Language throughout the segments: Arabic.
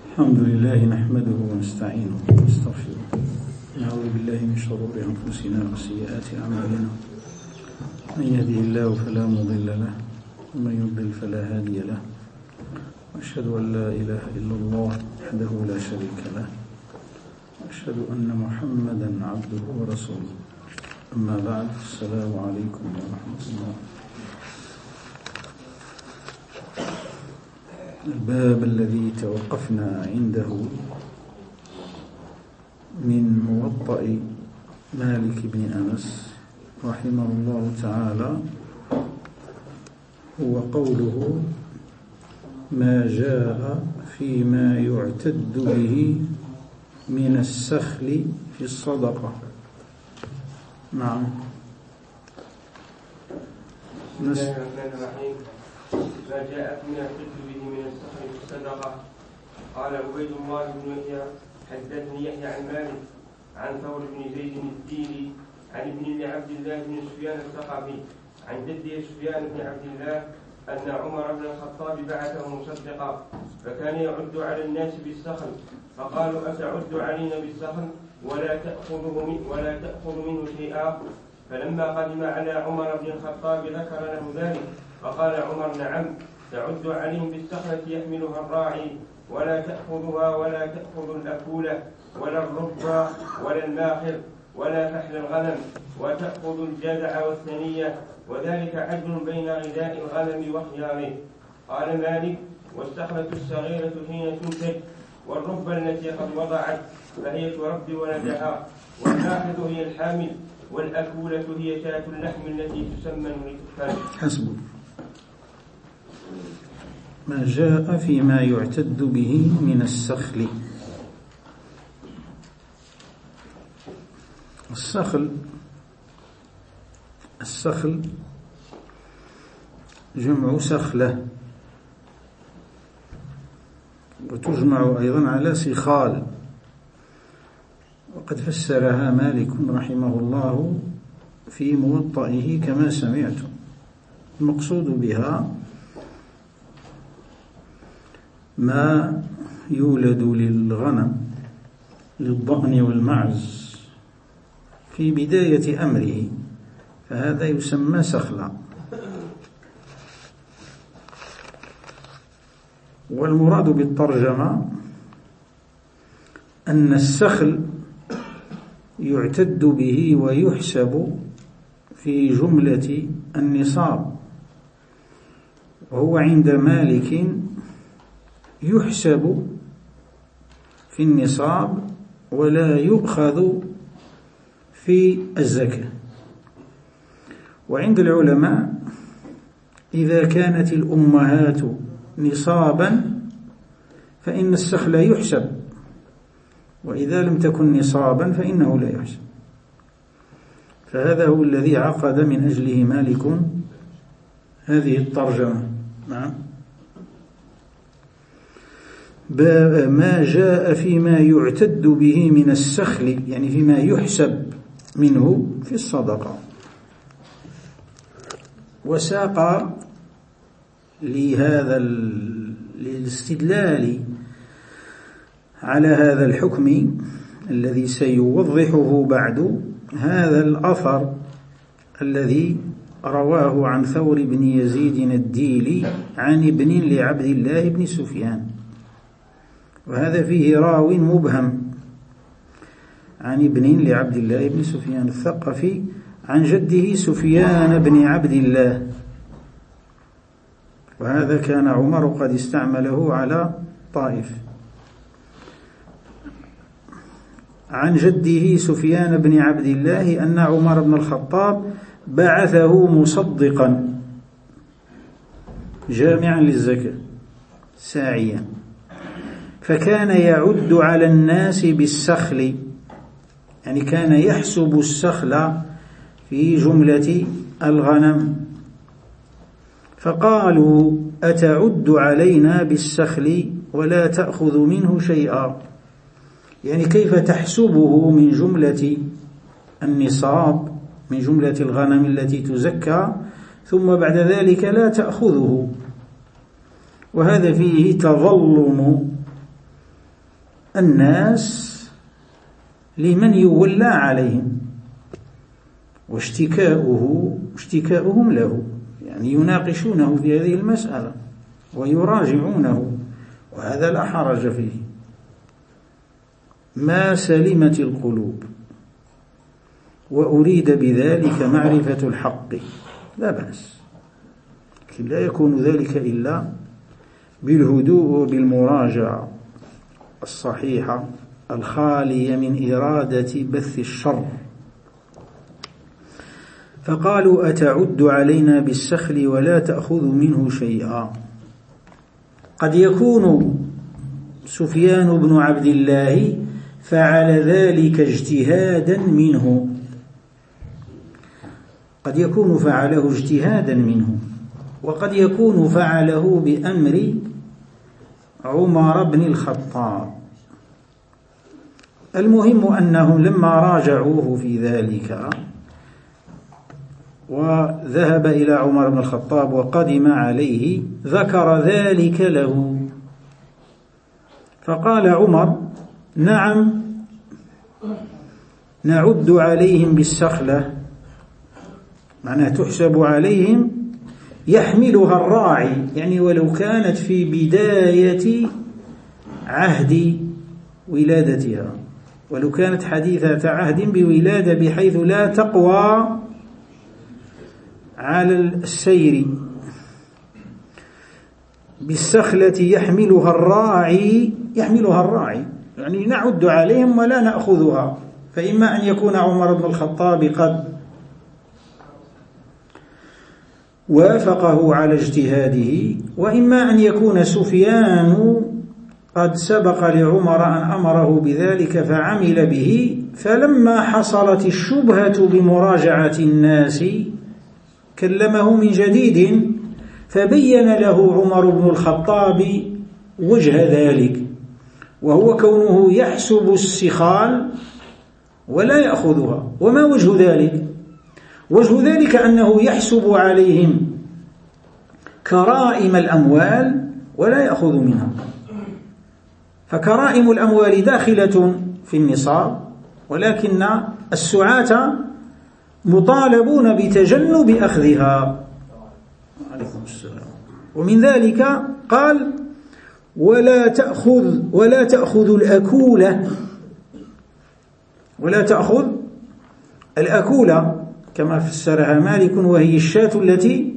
الحمد لله نحمده ونستعينه ونستغفره نعوذ بالله من شرور أنفسنا وسيئات أعمالنا من يهده الله فلا مضل له ومن يضلل فلا هادي له وأشهد أن لا إله إلا الله وحده لا شريك له وأشهد أن محمدا عبده ورسوله أما بعد السلام عليكم ورحمة الله. الباب الذي توقفنا عنده من موطأ مالك بن أنس رحمه الله تعالى هو قوله ما جاء فيما يعتد به من السخل في الصدقة. نعم. بسم الله الرحمن الرحيم. ما جاء فيما يعتد به من السخل في الصدقة. قال عبيد الله بن يحيى حدثني يحيى عن مالك عن ثور بن زيد الديلي عن ابن عبد الله بن سفيان الثقفي عن جده سفيان بن عبد الله أن عمر بن الخطاب بعثه مصدقا فكان يعد على الناس بالسخل فقالوا أتعد علينا بالسخل ولا تأخذ منه شيئا. فلما قدم على عمر بن الخطاب ذكر له ذلك فقال عمر نعم تعد عليهم بالسخلة يحملها الراعي ولا تأخذها ولا تأخذ الأكولة ولا الرب ولا الماخر ولا فحل الغنم وتأخذ الجذع والثنية وذلك عدل بين غذاء الغنم وخياره. قال مالك والسخلة الصغيرة حين تنتج والرب التي قد وضعت فهي تربي ولدها والماخذ هي الحامل والأكولة هي شاة اللحم التي تسمن لتكفل. حسب. ما جاء فيما يعتد به من السخل. السخل جمع سخلة وتجمع أيضا على سخال وقد فسرها مالك رحمه الله في موطئه كما سمعتم. المقصود بها ما يولد للغنم للضأن والمعز في بداية أمره فهذا يسمى سخلا. والمراد بالترجمة أن السخل يعتد به ويحسب في جملة النصاب وهو عند مالك يحسب في النصاب ولا يؤخذ في الزكاة. وعند العلماء إذا كانت الأمهات نصابا فإن السخل يحسب وإذا لم تكن نصابا فإنه لا يحسب. فهذا هو الذي عقد من أجله مالك هذه الترجمة. نعم. ما جاء فيما يعتد به من السخل يعني فيما يحسب منه في الصدقة. وساق لهذا الاستدلال على هذا الحكم الذي سيوضحه بعد هذا الأثر الذي رواه عن ثور بن يزيد الديلي عن ابن لعبد الله بن سفيان وهذا فيه راو مبهم عن ابن لعبد الله بن سفيان الثقفي عن جده سفيان بن عبد الله وهذا كان عمر قد استعمله على طائف. عن جده سفيان بن عبد الله أن عمر بن الخطاب بعثه مصدقا جامعا للزكاة ساعيا فكان يعد على الناس بالسخل يعني كان يحسب السخل في جملة الغنم فقالوا أتعد علينا بالسخل ولا تأخذ منه شيئا يعني كيف تحسبه من جملة النصاب من جملة الغنم التي تزكى ثم بعد ذلك لا تأخذه. وهذا فيه تظلم الناس لمن يولى عليهم، واشتكاؤهم له، يعني يناقشونه في هذه المسألة ويراجعونه، وهذا لا حرج فيه ما سلمت القلوب، وأريد بذلك معرفة الحق لا بأس، لكن لا يكون ذلك إلا بالهدوء وبالمراجعة الصحيحة الخالية من إرادة بث الشر. فقالوا أتعد علينا بالسخل ولا تأخذ منه شيئا. قد يكون سفيان بن عبد الله فعل ذلك اجتهادا منه، قد يكون فعله اجتهادا منه، وقد يكون فعله بأمر عمر بن الخطاب. المهم أنهم لما راجعوه في ذلك وذهب إلى عمر بن الخطاب وقدم عليه ذكر ذلك له، فقال عمر نعم نعد عليهم بالسخلة، معناه تحسب عليهم يحملها الراعي، يعني ولو كانت في بداية عهد ولادتها، ولو كانت حديثة عهد بولادة بحيث لا تقوى على السير، بالسخلة يحملها الراعي يعني نعد عليهم ولا نأخذها. فإما أن يكون عمر بن الخطاب قد وافقه على اجتهاده، وإما أن يكون سفيان قد سبق لعمر أن أمره بذلك فعمل به، فلما حصلت الشبهة بمراجعة الناس كلمه من جديد، فبين له عمر بن الخطاب وجه ذلك، وهو كونه يحسب السخال ولا يأخذها. وما وجه ذلك؟ وجه ذلك أنه يحسب عليهم كرائم الأموال ولا يأخذ منها، فكرائم الأموال داخلة في النصاب، ولكن السعاة مطالبون بتجنب أخذها. عليكم السلام. ومن ذلك قال ولا تأخذ الأكولة كما فسرها مالك، وهي الشاة التي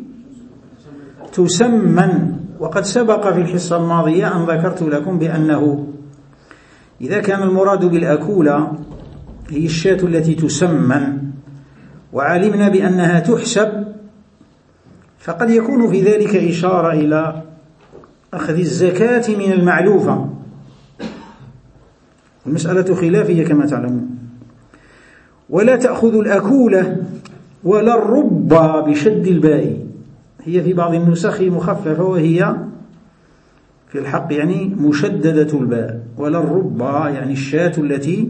تسمن. وقد سبق في الحصة الماضية أن ذكرت لكم بأنه إذا كان المراد بالأكولة هي الشاة التي تسمن وعلمنا بأنها تحسب، فقد يكون في ذلك إشارة إلى أخذ الزكاة من المعلوفة. المسألة خلافية كما تعلمون. ولا تأخذ الأكولة ولا الربا بشد الباء، هي في بعض النسخ مخففة، وهي في الحق يعني مشددة الباء. ولا الربا يعني الشاة التي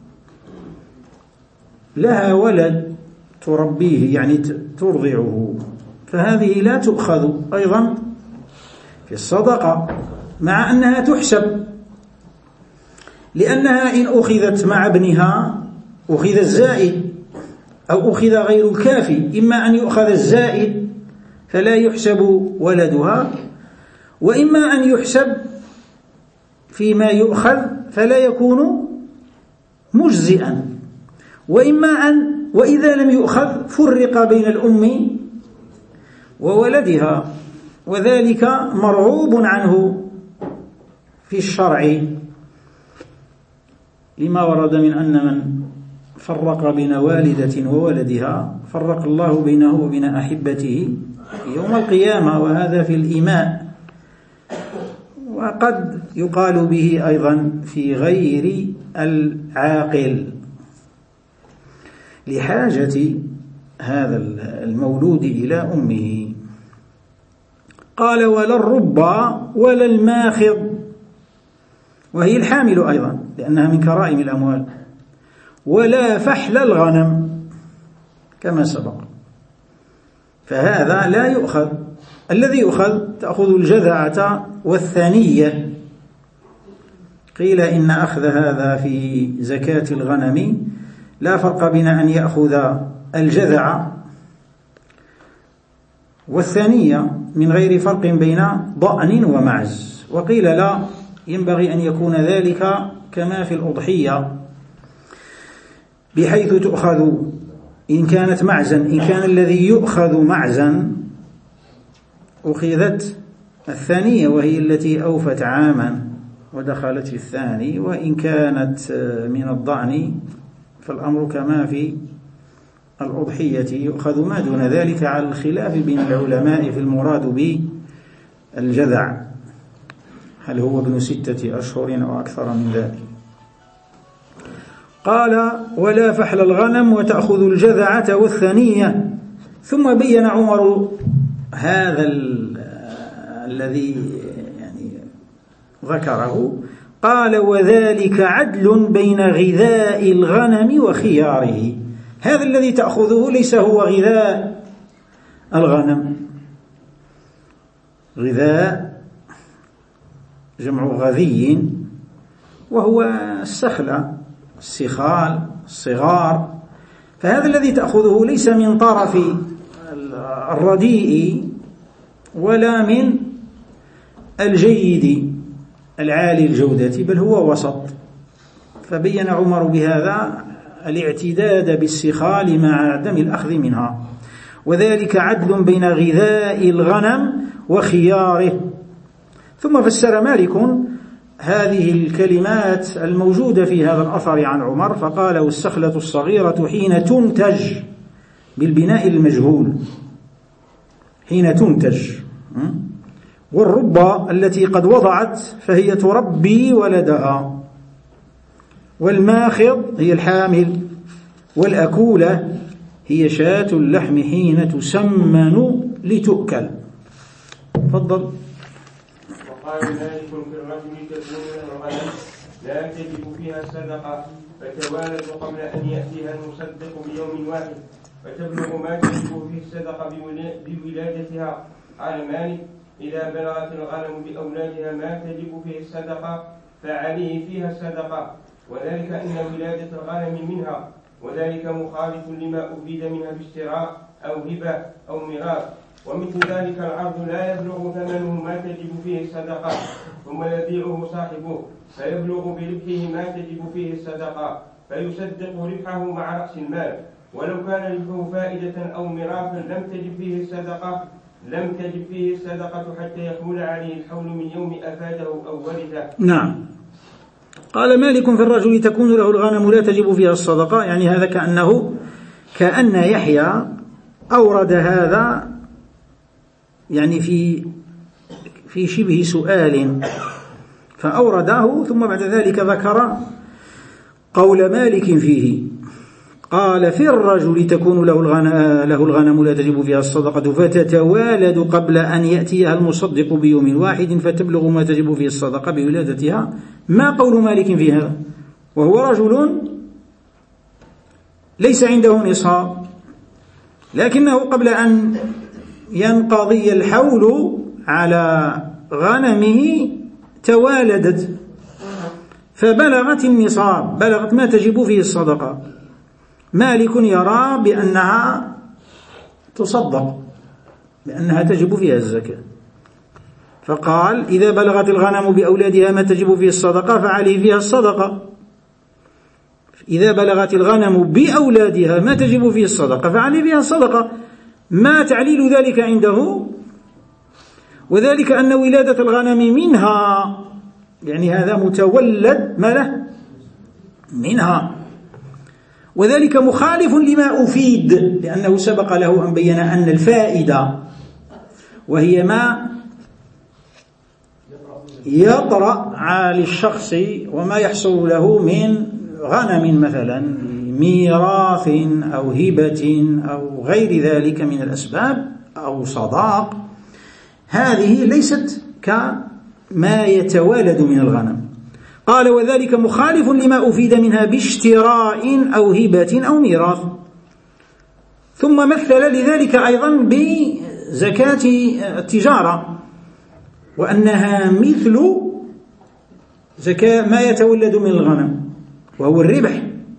لها ولد تربيه يعني ترضعه، فهذه لا تؤخذ أيضا في الصدقة، مع أنها تحسب، لأنها إن أخذت مع ابنها أخذ الزائد أو أخذ غير الكافي. إما أن يؤخذ الزائد فلا يحسب ولدها، وإما أن يحسب فيما يؤخذ فلا يكون مجزئا، وإذا لم يؤخذ فرق بين الأم وولدها، وذلك مرعوب عنه في الشرع، لما ورد من أن من فرق بين والدة وولدها فرق الله بينه وبين أحبته يوم القيامة، وهذا في الإيماء. وقد يقال به أيضا في غير العاقل لحاجة هذا المولود إلى أمه. قال ولا الربا ولا الماخض، وهي الحامل أيضا لأنها من كرائم الأموال، ولا فحل الغنم كما سبق، فهذا لا يؤخذ. الذي يؤخذ تأخذ الجذعة والثانية قيل إن أخذ هذا في زكاة الغنم لا فرق بين أن يأخذ الجذع والثانية من غير فرق بين ضأن ومعز، وقيل لا، ينبغي أن يكون ذلك كما في الأضحية، بحيث تؤخذ إن كانت معزا، إن كان الذي يؤخذ معزا أخذت الثانية وهي التي أوفت عاما ودخلت في الثاني، وإن كانت من الضأن فالأمر كما في الأضحية، يؤخذ ما دون ذلك، على الخلاف بين العلماء في المراد بالجذع، هل هو ابن 6 أشهر أو أكثر من ذلك. قال: ولا فحل الغنم وتأخذ الجذعة والثانية. ثم بين عمر هذا الذي يعني ذكره، قال: وذلك عدل بين غذاء الغنم وخياره. هذا الذي تأخذه ليس هو غذاء الغنم، غذاء جمع غذي، وهو السخلة، السخال، الصغار، فهذا الذي تأخذه ليس من طرف الرديء ولا من الجيد العالي الجودة، بل هو وسط. فبين عمر بهذا الاعتداد بالسخال مع عدم الأخذ منها، وذلك عدل بين غذاء الغنم وخياره. ثم فسر مالك هذه الكلمات الموجودة في هذا الأثر عن عمر، فقال: والسخلة الصغيرة حين تنتج، بالبناء المجهول، حين تنتج، والربة التي قد وضعت فهي تربي ولدها، والماخض هي الحامل، والأكولة هي شاة اللحم حين تسمن لتؤكل. تفضل. وقال مالك: في الرجل تكون الغنم لا تجب فيها الصدقة، فتوالد قبل أن يأتيها المصدق بيوم واحد، فتبلغ ما تجب فيه الصدقة بولادتها. قال مالك: إذا بلغت الغنم بأولادها ما تجب فيه الصدقة فعليه فيها الصدقة، وذلك أن ولادة الغنم منها، وذلك مخالف لما أفيد منها باشتراء أو هبة أو ميراث. ومثل ذلك العرض لا يبلغ ثمنه ما تجب فيه الصدقة، ثم يبيعه صاحبه فيبلغ بربحه ما تجب فيه الصدقة، فيصدق ربحه مع رأس المال، ولو كان ربحه فائدة أو ميراثا لم تجب فيه الصدقة حتى يكمل عليه الحول من يوم أفاده أو ورثه. نعم. قال مالك: في الرجل تكون له الغنم لا تجب فيها الصدقة، يعني هذا كأن يحيى أورد هذا يعني في شبه سؤال، فأورده ثم بعد ذلك ذكر قول مالك فيه. قال: في الرجل تكون له الغنم لا تجب فيها الصدقة، فتتوالد قبل أن يأتيها المصدق بيوم واحد، فتبلغ ما تجب فيه الصدقة بولادتها. ما قول مالك في هذا؟ وهو رجل ليس عنده نصاب، لكنه قبل أن ينقضي الحول على غنمه توالدت فبلغت النصاب، بلغت ما تجب فيه الصدقة. مالك يرى بأنها تصدق، بأنها تجب فيها الزكاة، فقال: إذا بلغت الغنم بأولادها ما تجب فيه الصدقة فعليه فيها الصدقة. إذا بلغت الغنم بأولادها ما تجب فيه الصدقة فعليه فيها الصدقة. ما تعليل ذلك عنده؟ وذلك أن ولادة الغنم منها، يعني هذا متولد ما له منها، وذلك مخالف لما أفيد، لأنه سبق له أن بين أن الفائدة وهي ما يطرأ على الشخص وما يحصل له من غنم مثلا ميراث أو هبة أو غير ذلك من الأسباب أو صداق، هذه ليست كما يتوالد من الغنم. قال: وذلك مخالف لما أفيد منها باشتراء أو هبة أو ميراث. ثم مثل لذلك أيضا بزكاة التجارة، وأنها مثل زكاة ما يتولد من الغنم وهو الربح.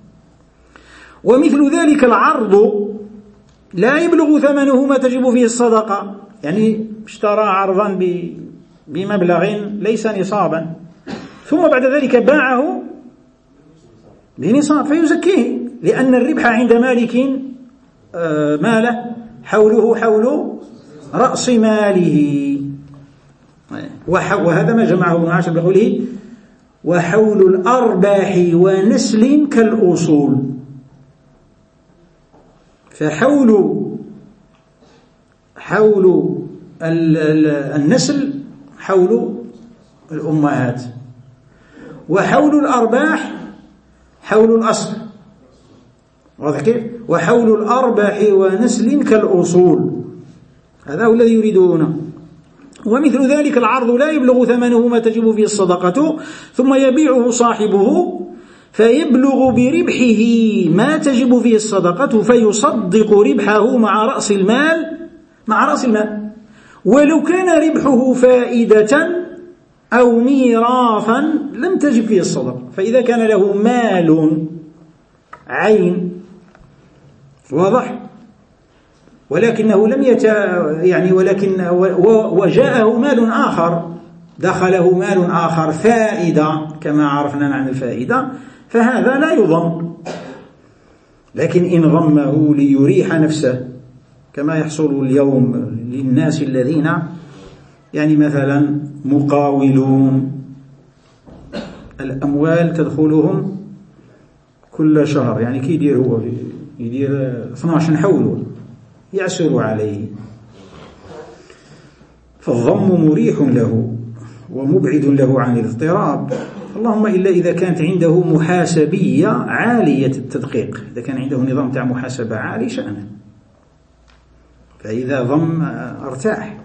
ومثل ذلك العرض لا يبلغ ثمنه ما تجب فيه الصدقة، يعني اشترى عرضا بمبلغ ليس نصابا ثم بعد ذلك باعه بنصاب فيزكيه، لأن الربح عند مالك ماله حوله حول رأس ماله. وهذا ما جمعه ابن عاشر بقوله وحول الأرباح ونسل كالأصول. فحول النسل حول الأمهات، وحول الأرباح حول الأصل، واضح كيف؟ وحول الأرباح ونسل كالأصول، هذا هو الذي يريدونه. ومثل ذلك العرض لا يبلغ ثمنه ما تجب فيه الصدقة ثم يبيعه صاحبه فيبلغ بربحه ما تجب فيه الصدقة فيصدق ربحه مع رأس المال ولو كان ربحه فائدة أو ميراثا لم تجب فيه الصدقة. فإذا كان له مال عين واضح ولكنه لم وجاءه مال آخر، دخله مال آخر فائدة كما عرفنا عن الفائدة، فهذا لا يضم. لكن إن ضمه ليريح نفسه كما يحصل اليوم للناس الذين مثلا مقاولون الأموال تدخلهم كل شهر، كي يدير هو يدير 12 حول يعسر عليه، فالضم مريح له ومبعد له عن الاضطراب، اللهم إلا إذا كانت عنده محاسبية عالية التدقيق، إذا كان عنده نظام تاع محاسبة عالي شأنه، فإذا ضم ارتاح.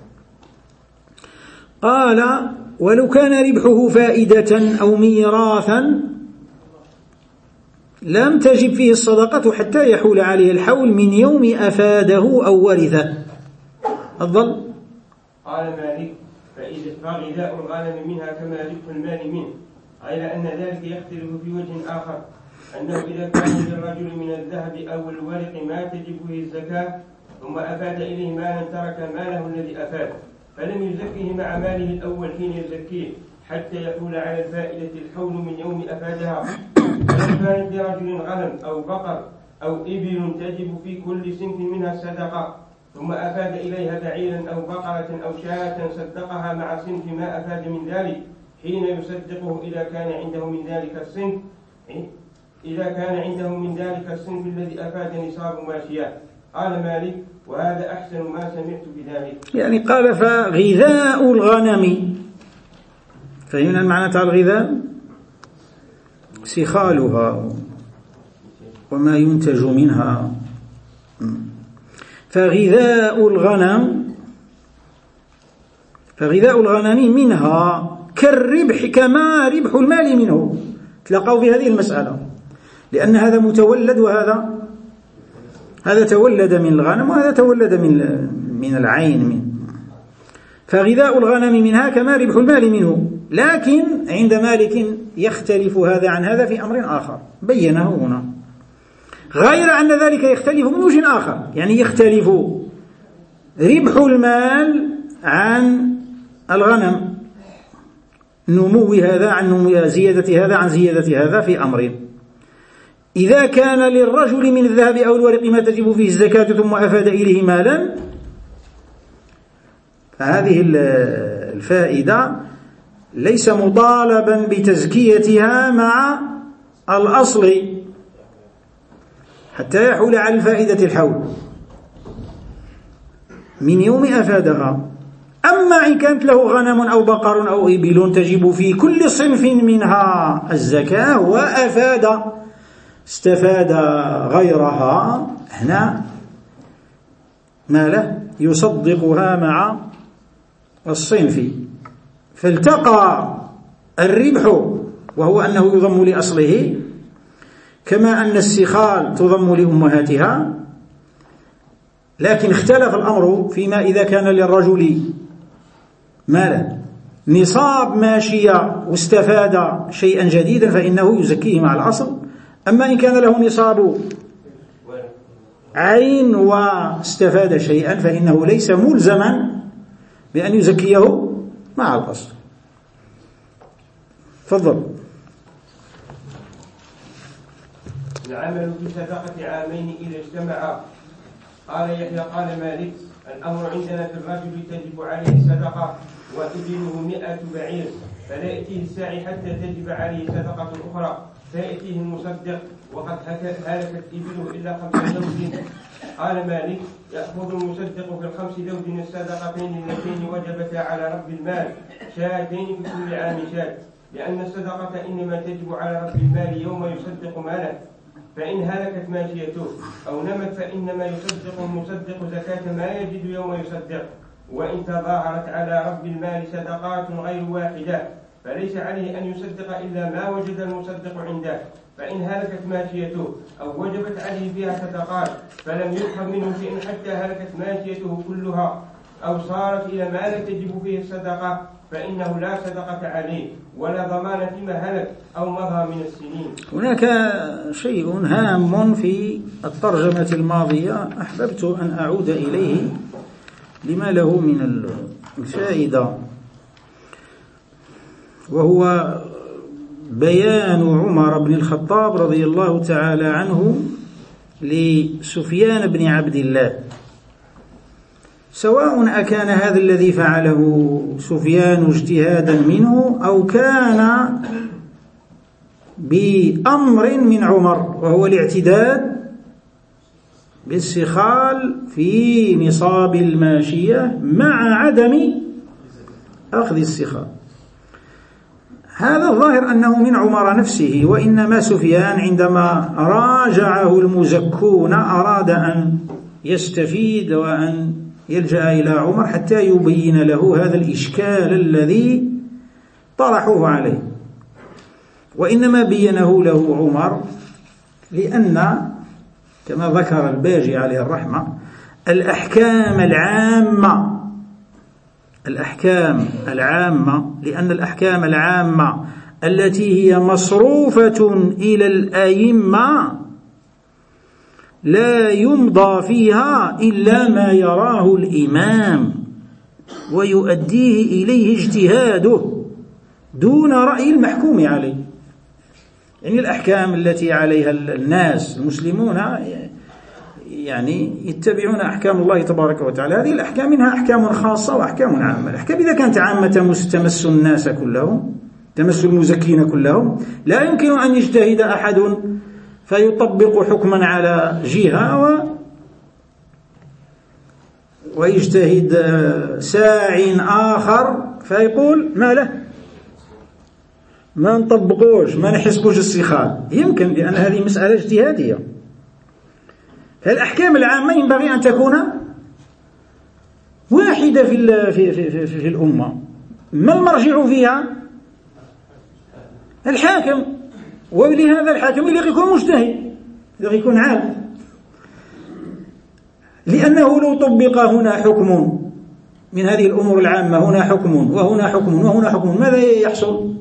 قال ولو كان ربحه فائدة أو ميراثا لم تجب فيه الصدقة حتى يحول عليه الحول من يوم أفاده أو ورثه. أفضل. قال مالك فغذاء الغنم منها كما ربح المال منه، غير أن ذلك يختلف في وجه آخر، أنه إذا كان للرجل من الذهب أو الورق ما تجب فيه الزكاة ثم أفاد إليه مالا ترك ماله الذي أفاد فلم يزكيه مع ماله الأول حين يزكيه حتى يحول على الفائدة الحول من يوم أفادها. فإن كانت لرجل غنم أو بقر أو إبل تجب في كل صنف منها الصدقة ثم أفاد إليها بعيرا أو بقرة أو شاة صدقها مع صنف ما أفاد من ذلك حين يصدقه إذا كان عنده من ذلك الصنف الذي أفاد نصاب ماشية. قال مالك وهذا أحسن ما سمعت بذلك. قال فغذاء الغنم، فهنا المعنى تاع الغذاء سخالها وما ينتج منها. فغذاء الغنم منها كالربح كما ربح المال منه. تلاقوا في هذه المسألة، لأن هذا متولد هذا تولد من الغنم وهذا تولد من العين فغذاء الغنم منها كما ربح المال منه. لكن عند مالك يختلف هذا عن هذا في أمر آخر بينه هنا، غير أن ذلك يختلف من وجه آخر، يختلف ربح المال عن الغنم، نمو هذا عن زيادة هذا عن زيادة هذا في أمر. إذا كان للرجل من الذهب أو الورق ما تجب فيه الزكاة ثم أفاد إليه مالا فهذه الفائدة ليس مطالبا بتزكيتها مع الأصل حتى يحول على الفائدة الحول من يوم أفادها. أما إن كانت له غنم أو بقر أو إبل تجب في كل صنف منها الزكاة استفاد غيرها، هنا ماله يصدقها مع الصنف، فالتقى الربح وهو أنه يضم لأصله كما أن السخال تضم لأمهاتها. لكن اختلف الأمر فيما إذا كان للرجل مالا نصاب ماشية واستفاد شيئا جديدا فإنه يزكيه مع الأصل. أما إن كان له نصاب عين واستفاد شيئا فإنه ليس ملزما بأن يزكيه مع الأصل. تفضل. العمل في صدقة عامين إذا اجتمعا. قال يحيى قال مالك الأمر عندنا في الرجل تجب عليه الصدقة وإبله 100 بعير فلا يأتيه الساعي حتى تجب عليه صدقة أخرى فيأتيه المصدق وقد هلكت إبله إلا 5 زوج. قال مالك يأخذ المصدق في ال5 زوج الصدقتين اللتين وجبتا على رب المال شاتين في كل عام شات لأن الصدقة إنما تجب على رب المال يوم يصدق ماله فإن هلكت ماشيته أو نمت فإنما يصدق المصدق زكاة ما يجد يوم يصدق. وإن تظاهرت على رب المال صدقات غير واحدة فليس عليه أن يصدق إلا ما وجد المصدق عنده. فإن هلكت ماشيته أو وجبت عليه فيها صدقات فلم يؤخذ منه شيء حتى هلكت ماشيته كلها أو صارت إلى ما لا تجب فيه الصدقة فإنه لا صدقة عليه ولا ضمان فيما هلك أو مضى من السنين. هناك شيء هام في الترجمة الماضية أحببت أن أعود إليه لما له من الفائدة، وهو بيان عمر بن الخطاب رضي الله تعالى عنه لسفيان بن عبد الله، سواء أكان هذا الذي فعله سفيان اجتهادا منه أو كان بأمر من عمر، وهو الاعتداد بالسخال في نصاب الماشية مع عدم أخذ السخال. هذا الظاهر أنه من عمر نفسه، وإنما سفيان عندما راجعه المزكون أراد أن يستفيد وأن يلجأ إلى عمر حتى يبين له هذا الإشكال الذي طرحوه عليه، وإنما بينه له عمر لأن كما ذكر الباجي عليه الرحمة الأحكام العامة لأن الأحكام العامة التي هي مصروفة إلى الأئمة لا يمضى فيها إلا ما يراه الإمام ويؤديه إليه اجتهاده دون رأي المحكوم عليه. يعني الأحكام التي عليها الناس المسلمون يعني يتبعون أحكام الله تبارك وتعالى، هذه الأحكام منها أحكام خاصة وأحكام عامة. الأحكام إذا كانت عامة تمس الناس كلهم، تمس المزكين كلهم، لا يمكن أن يجتهد أحد فيطبق حكما على جهة ويجتهد ساع آخر فيقول ما له، ما نطبقوش، ما نحسبوش السخال. يمكن، لأن هذه مسألة اجتهادية. فالأحكام العامة ينبغي أن تكون واحدة في الأمة. ما المرجع فيها؟ الحاكم، ولهذا الحاكم يليق يكون مجتهد، يليق يكون عالم، لأنه لو طبق هنا حكم من هذه الأمور العامة، هنا حكم وهنا حكم وهنا حكم، ماذا يحصل؟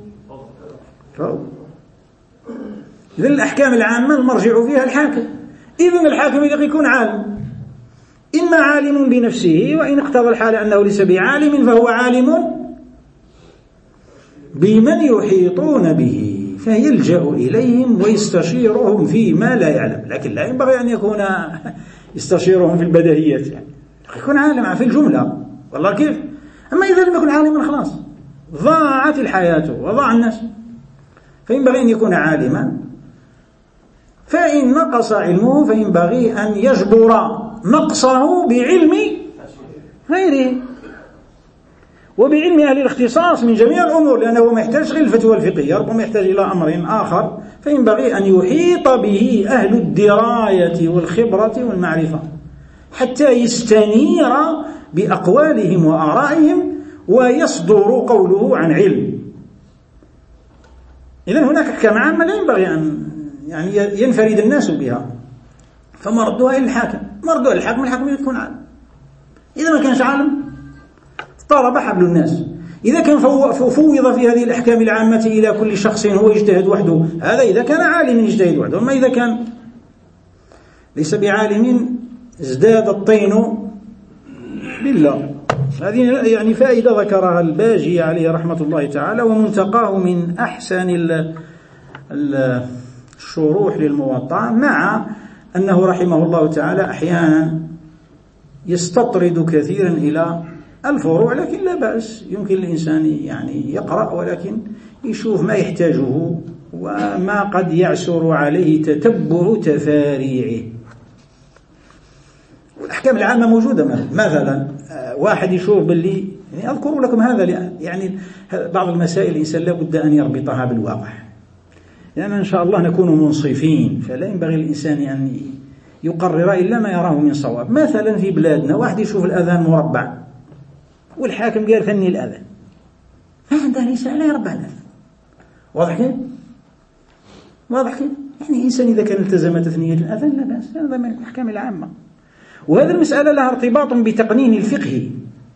إذن الأحكام العامة المرجع فيها الحاكم. إذن الحاكم يليق يكون عالم، إما عالم بنفسه، وإن اقتضى الحال أنه ليس بعالم فهو عالم بمن يحيطون به فيلجأ إليهم ويستشيرهم فيما لا يعلم. لكن لا ينبغي أن يكون يستشيرهم في البديهيات، يعني يكون عالم في الجملة، والله كيف. أما إذا لم يكن عالما خلاص ضاعت الحياة وضاع الناس. فينبغي أن يكون عالما، فإن نقص علمه فينبغي أن يجبر نقصه بعلم غيره وبعلم أهل الاختصاص من جميع الأمور، لأنه ما يحتاج غير الفتوى الفقهية، ربما يحتاج إلى أمر آخر، فينبغي أن يحيط به أهل الدراية والخبرة والمعرفة حتى يستنير بأقوالهم وآرائهم ويصدر قوله عن علم. إذن هناك أحكام عامة لا ينبغي أن يعني ينفرد الناس بها، فمردها إلى الحاكم، مردها الحاكم يكون عالم. إذا ما كانش عالم اضطرب حبل الناس، إذا كان فوض في هذه الأحكام العامة إلى كل شخص هو يجتهد وحده، هذا إذا كان عالم يجتهد وحده. أما إذا كان ليس بعالم ازداد الطين بالله. هذه يعني فائدة ذكرها الباجي عليه رحمة الله تعالى، ومنتقاه من أحسن الشروح للموطأ، مع أنه رحمه الله تعالى أحيانا يستطرد كثيرا إلى الفروع، لكن لا بأس، يمكن الإنسان يعني يقرأ ولكن يشوف ما يحتاجه وما قد يعسر عليه تتبع تفاريعه. والأحكام العامة موجودة. مثلا واحد يشوف باللي، يعني أذكر لكم هذا، يعني بعض المسائل الإنسان لا بد أن يربطها بالواقع، لأن إن شاء الله نكون منصفين، فلا ينبغي الإنسان أن يقرر إلا ما يراه من صواب. مثلا في بلادنا واحد يشوف الأذان مربع والحاكم قال فني الأذان، فهذا ليس لا يربع الأذان. واضح كيف؟ واضح كيف؟ يعني الإنسان إذا كان التزم تثنية الأذان لا بأس، هذا من الأحكام العامة. وهذه المسألة لها ارتباط بتقنين الفقه.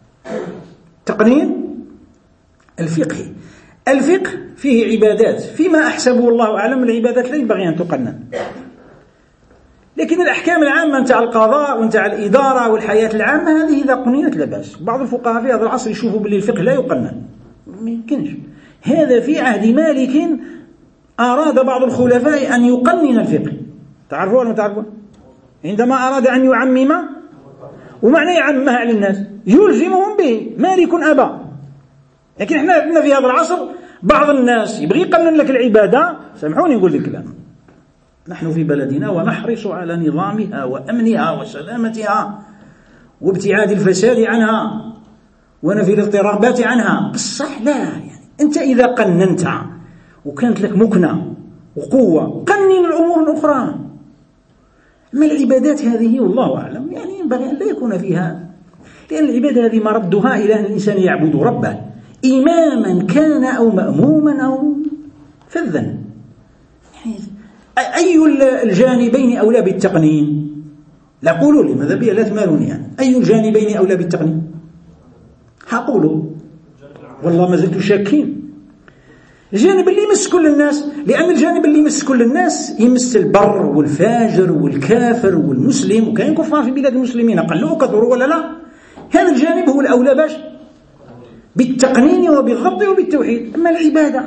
تقنين الفقه، الفقه فيه عبادات، فيما أحسبه الله أعلم العبادات لا ينبغي أن تقنن، لكن الأحكام العامة نتاع القضاء ونتاع الإدارة والحياة العامة هذه إذا قننت لا بأس. بعض الفقهاء في هذا العصر يشوفوا باللي الفقه لا يقنن، ما يمكنش. هذا في عهد مالك أراد بعض الخلفاء أن يقنن الفقه، تعرفوا ولا ما تعرفوا؟ عندما أراد أن يعمم، ومعنى يعممها على الناس يلزمهم به، مالك أبى. لكن احنا عندنا في هذا العصر بعض الناس يبغي يقنن لك العبادة، سامحوني نقول الكلام، نحن في بلدنا ونحرص على نظامها وأمنها وسلامتها وابتعاد الفساد عنها ونفي الاضطرابات عنها. بالصح لا، يعني أنت إذا قننت وكانت لك مكنة وقوة قنن الأمور الأخرى. أما العبادات هذه والله أعلم يعني ينبغي أن لا يكون فيها، لأن العبادة هذه مردها إلى أن الإنسان يعبد ربه إماما كان أو مأموما أو فذا. يعني أي الجانبين أولى بالتقنين؟ لا قولوا لي، ماذا بي لا تمالوني يعني. أي الجانبين أولى بالتقنين؟ هقولوا والله ما زلت شاكين. الجانب اللي يمس كل الناس، لأن الجانب اللي يمس كل الناس يمس البر والفاجر والكافر والمسلم، وكاين كفار في بلاد المسلمين قلوا وكثروا ولا لا. هذا الجانب هو الأولى باش بالتقنين وبالضبط وبالتوحيد. أما العبادة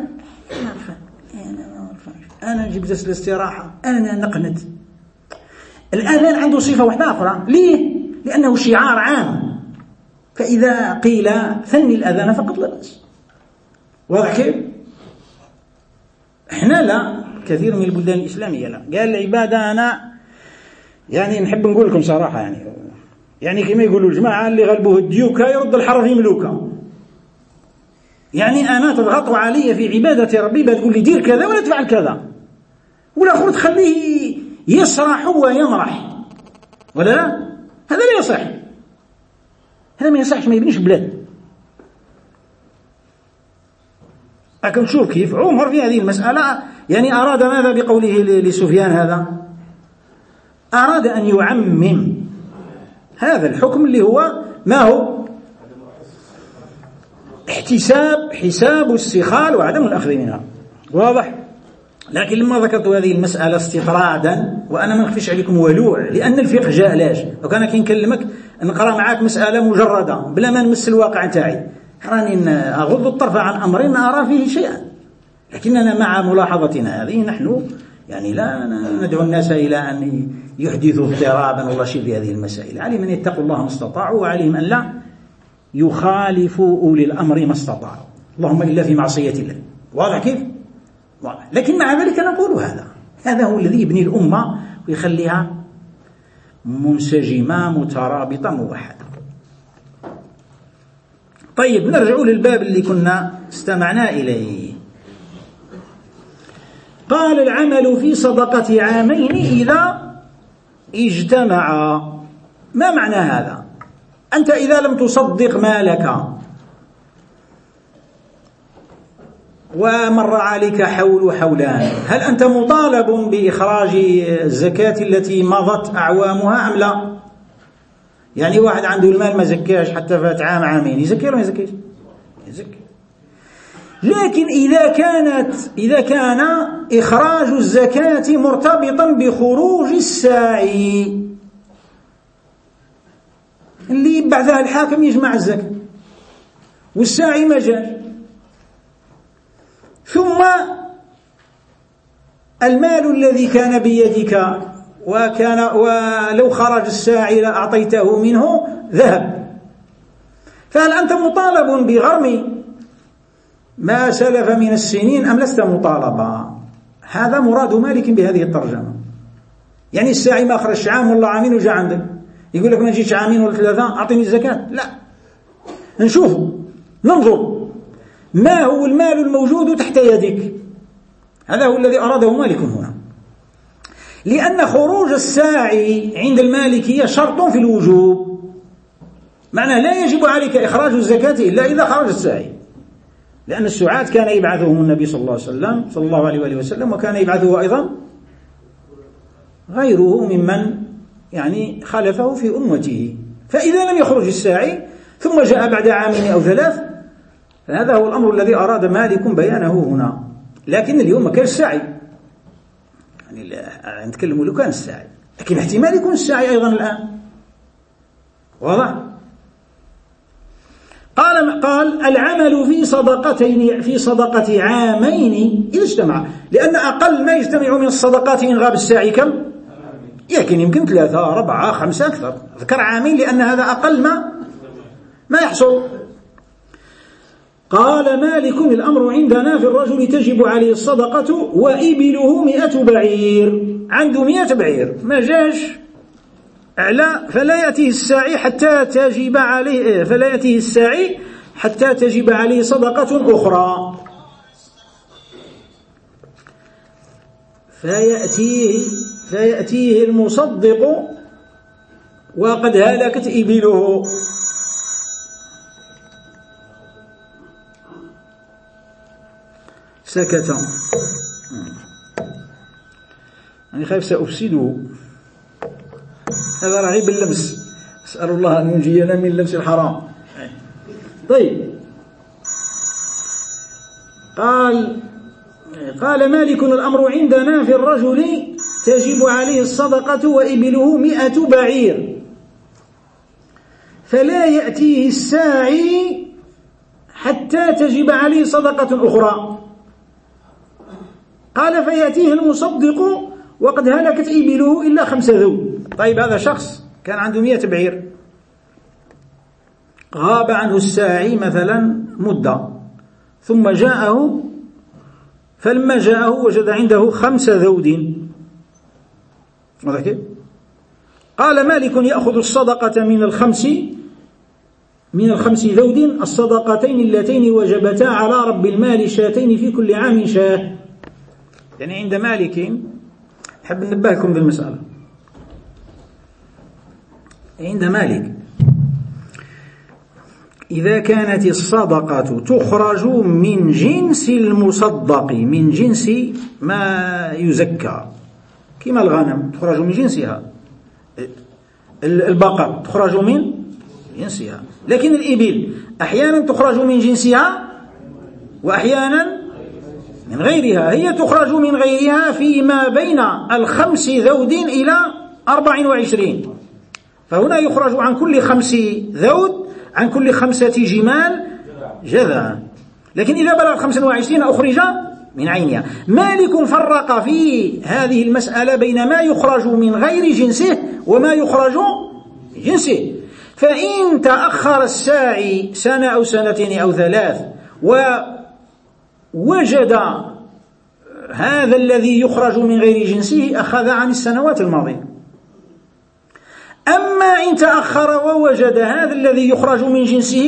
أنا جبت الاستراحة، أنا نقنت. الآذان عنده صفة واحدة أخرى، ليه؟ لأنه شعار عام، فإذا قيل ثني الأذان فقط لا بأس. واضح كيف؟ إحنا لا، كثير من البلدان الإسلامية لا. قال العبادة أنا يعني نحب نقول لكم صراحة، يعني كما يقولوا الجماعة اللي غلبوه الديوكا يرد الحرف يملوكا. يعني أنا تضغط علي في عبادة ربي بتقول لي دير كذا ولا تفعل كذا، والآخر تخليه يسرح ويمرح، ولا لا؟ هذا لا يصح، هذا ما يصحش، ما يبنيش بلاد. لكن شوف كيف عمر في هذه المسألة يعني أراد ماذا بقوله لسفيان هذا؟ أراد أن يعمم هذا الحكم اللي هو ما هو؟ حساب السخال وعدم الأخذ منها. واضح؟ لكن لما ذكرت هذه المسألة استطرادا، وأنا ما نخفيش عليكم ولوع، لأن الفقه جاء لاش. لو كان كي نكلمك نقرأ معاك مسألة مجردة بلا ما نمس الواقع نتاعي، راني أغض الطرف عن أمر أرى فيه شيئا، لكننا مع ملاحظتنا هذه نحن يعني لا ندعو الناس إلى أن يحدثوا اضطرابا ولا شيء في هذه المسائل. عليهم أن يتقوا الله ما استطاعوا، وعليهم أن لا يخالفوا أولي الأمر ما استطاعوا، اللهم إلا في معصية الله. واضح كيف؟ واضح. لكن مع ذلك نقول هذا هو الذي يبني الأمة ويخليها منسجمة مترابطة موحدة. طيب نرجع للباب اللي كنا استمعنا إليه. قال العمل في صدقة عامين إذا اجتمعا. ما معنى هذا؟ أنت إذا لم تصدق مالك ومر عليك حول وحولان، هل أنت مطالب بإخراج الزكاة التي مضت أعوامها أم لا؟ يعني واحد عنده المال ما زكاش حتى فات عام عامين، يزكي ولا ما يزكيش؟ يزكي. لكن إذا كان إخراج الزكاة مرتبطا بخروج الساعي اللي بعدها الحاكم يجمع الزكاة والساعي ما جاش، ثم المال الذي كان بيدك ولو خرج الساعي لأعطيته منه ذهب، فهل أنت مطالب بغرم ما سلف من السنين أم لست مطالبا؟ هذا مراد مالك بهذه الترجمة. يعني الساعي ما خرج عام ولا عامين وجاء عندك يقول لك ما جيتش عامين ولا 3 أعطيني الزكاة، لا، نشوف ننظر ما هو المال الموجود تحت يدك، هذا هو الذي أراده مالك هنا، لأن خروج الساعي عند المالكية شرط في الوجوب، معناه لا يجب عليك إخراج الزكاة إلا إذا خرج الساعي، لأن السعاة كان يبعثهم النبي صلى الله عليه وآله وسلم، وكان يبعثه أيضا غيره ممن يعني خالفه في أمته. فإذا لم يخرج الساعي ثم جاء بعد 2 عام أو 3 فهذا هو الأمر الذي أراد مالك بيانه هنا. لكن اليوم ما كان الساعي، يعني نتكلم لو كان الساعي، لكن احتمال يكون الساعي أيضا الآن، واضح؟ قال العمل في صدقة عامين إذا اجتمع، لأن أقل ما يجتمع من الصدقات إن غاب الساعي كم؟ يمكن 3 4 5 أكثر، ذكر عامين لأن هذا أقل ما يحصل. قال مالك الأمر عندنا في الرجل تجب عليه الصدقة وإبله 100 بعير، عنده 100 بعير ما جاش أعلى فلا يأتيه الساعي حتى تجب عليه صدقة أخرى، فيأتيه المصدق وقد هلكت إبله. سكت، يعني خايف سأفسده، هذا رهيب اللمس، أسأل الله أن ينجينا من لمس الحرام. طيب، قال مالك الأمر عندنا في الرجل تجب عليه الصدقة وإبله 100 بعير، فلا يأتيه الساعي حتى تجب عليه صدقة أخرى. قال فيأتيه المصدق وقد هلكت إبله إلا 5 ذود. طيب، هذا شخص كان عنده 100 بعير، غاب عنه الساعي مثلا مدة، ثم جاءه، فلما جاءه وجد عنده 5 ذود. قال مالك يأخذ الصدقة من الخمس ذود الصدقتين اللتين وجبتا على رب المال 2 في كل عام شاة. يعني عند مالك، أحب ننبهكم بالمسألة، عند مالك إذا كانت الصدقة تخرج من جنس المصدق، من جنس ما يزكى، كما الغنم تخرج من جنسها، البقر تخرج من جنسها، لكن الإبل أحيانا تخرج من جنسها وأحيانا من غيرها، هي تخرج من غيرها فيما بين 5 ذود إلى 24، فهنا يخرج عن كل 5 ذود، عن كل 5 جمال جذع، لكن إذا بلغ 25 أخرج من عينها. مالك فرق في هذه المسألة بين ما يخرج من غير جنسه وما يخرج من جنسه، فإن تأخر الساعي 1 أو 2 أو 3 ووجد هذا الذي يخرج من غير جنسه أخذ عن السنوات الماضية. أما إن تأخر ووجد هذا الذي يخرج من جنسه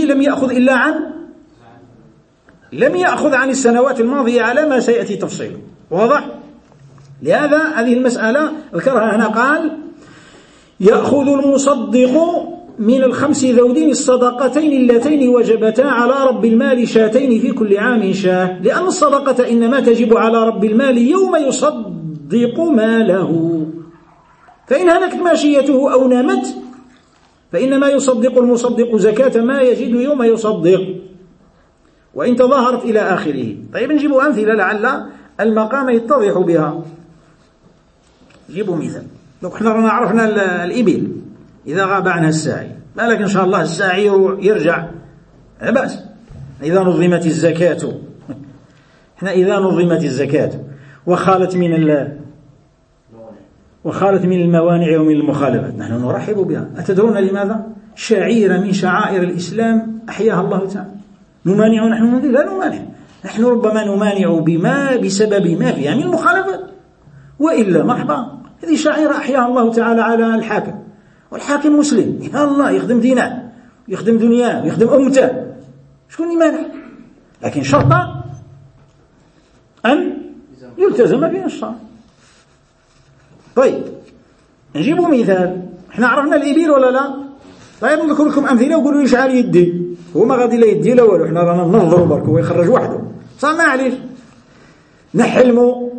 لم يأخذ عن السنوات الماضية على ما سيأتي تفصيله، واضح؟ لهذا هذه المسألة ذكرها هنا، قال يأخذ المصدق من 5 ذود الصدقتين اللتين وجبتا على رب المال 2 في كل عام شاة، لأن الصدقة إنما تجب على رب المال يوم يصدق ماله، فإن هلكت ماشيته أو نامت فإنما يصدق المصدق زكاة ما يجد يوم يصدق. وإن تظاهرت إلى آخره. طيب نجيب أمثلة لعل المقام يتضح بها. جيبوا مثال. لو احنا رانا عرفنا الإبل إذا غاب عنها الساعي، بالك إن شاء الله الساعي يرجع، لا بأس. إذا نظمت الزكاة، احنا إذا نظمت الزكاة وخالت من الموانع ومن المخالفات نحن نرحب بها. أتدرون لماذا؟ شعيرة من شعائر الإسلام أحياها الله تعالى. نمانع نحن؟ لا نمانع. نحن ربما نمانع بما بسبب ما فيها من المخالفات، وإلا مرحبا. هذه شعيرة أحياها الله تعالى على الحاكم، والحاكم مسلم، يا الله يخدم دينه يخدم دنياه يخدم أمته، شكون يمانع؟ لكن شرط أن يلتزم بها الشرع. طيب نجيبوا مثال. احنا عرفنا الإبل ولا لا؟ طيب نذكر لكم أمثلة وقولوا لي شحال يدي. هو ما غادي لا يدي لا والو، احنا رانا ننظروا برك هو يخرج وحده، صح؟ معليش نحلموا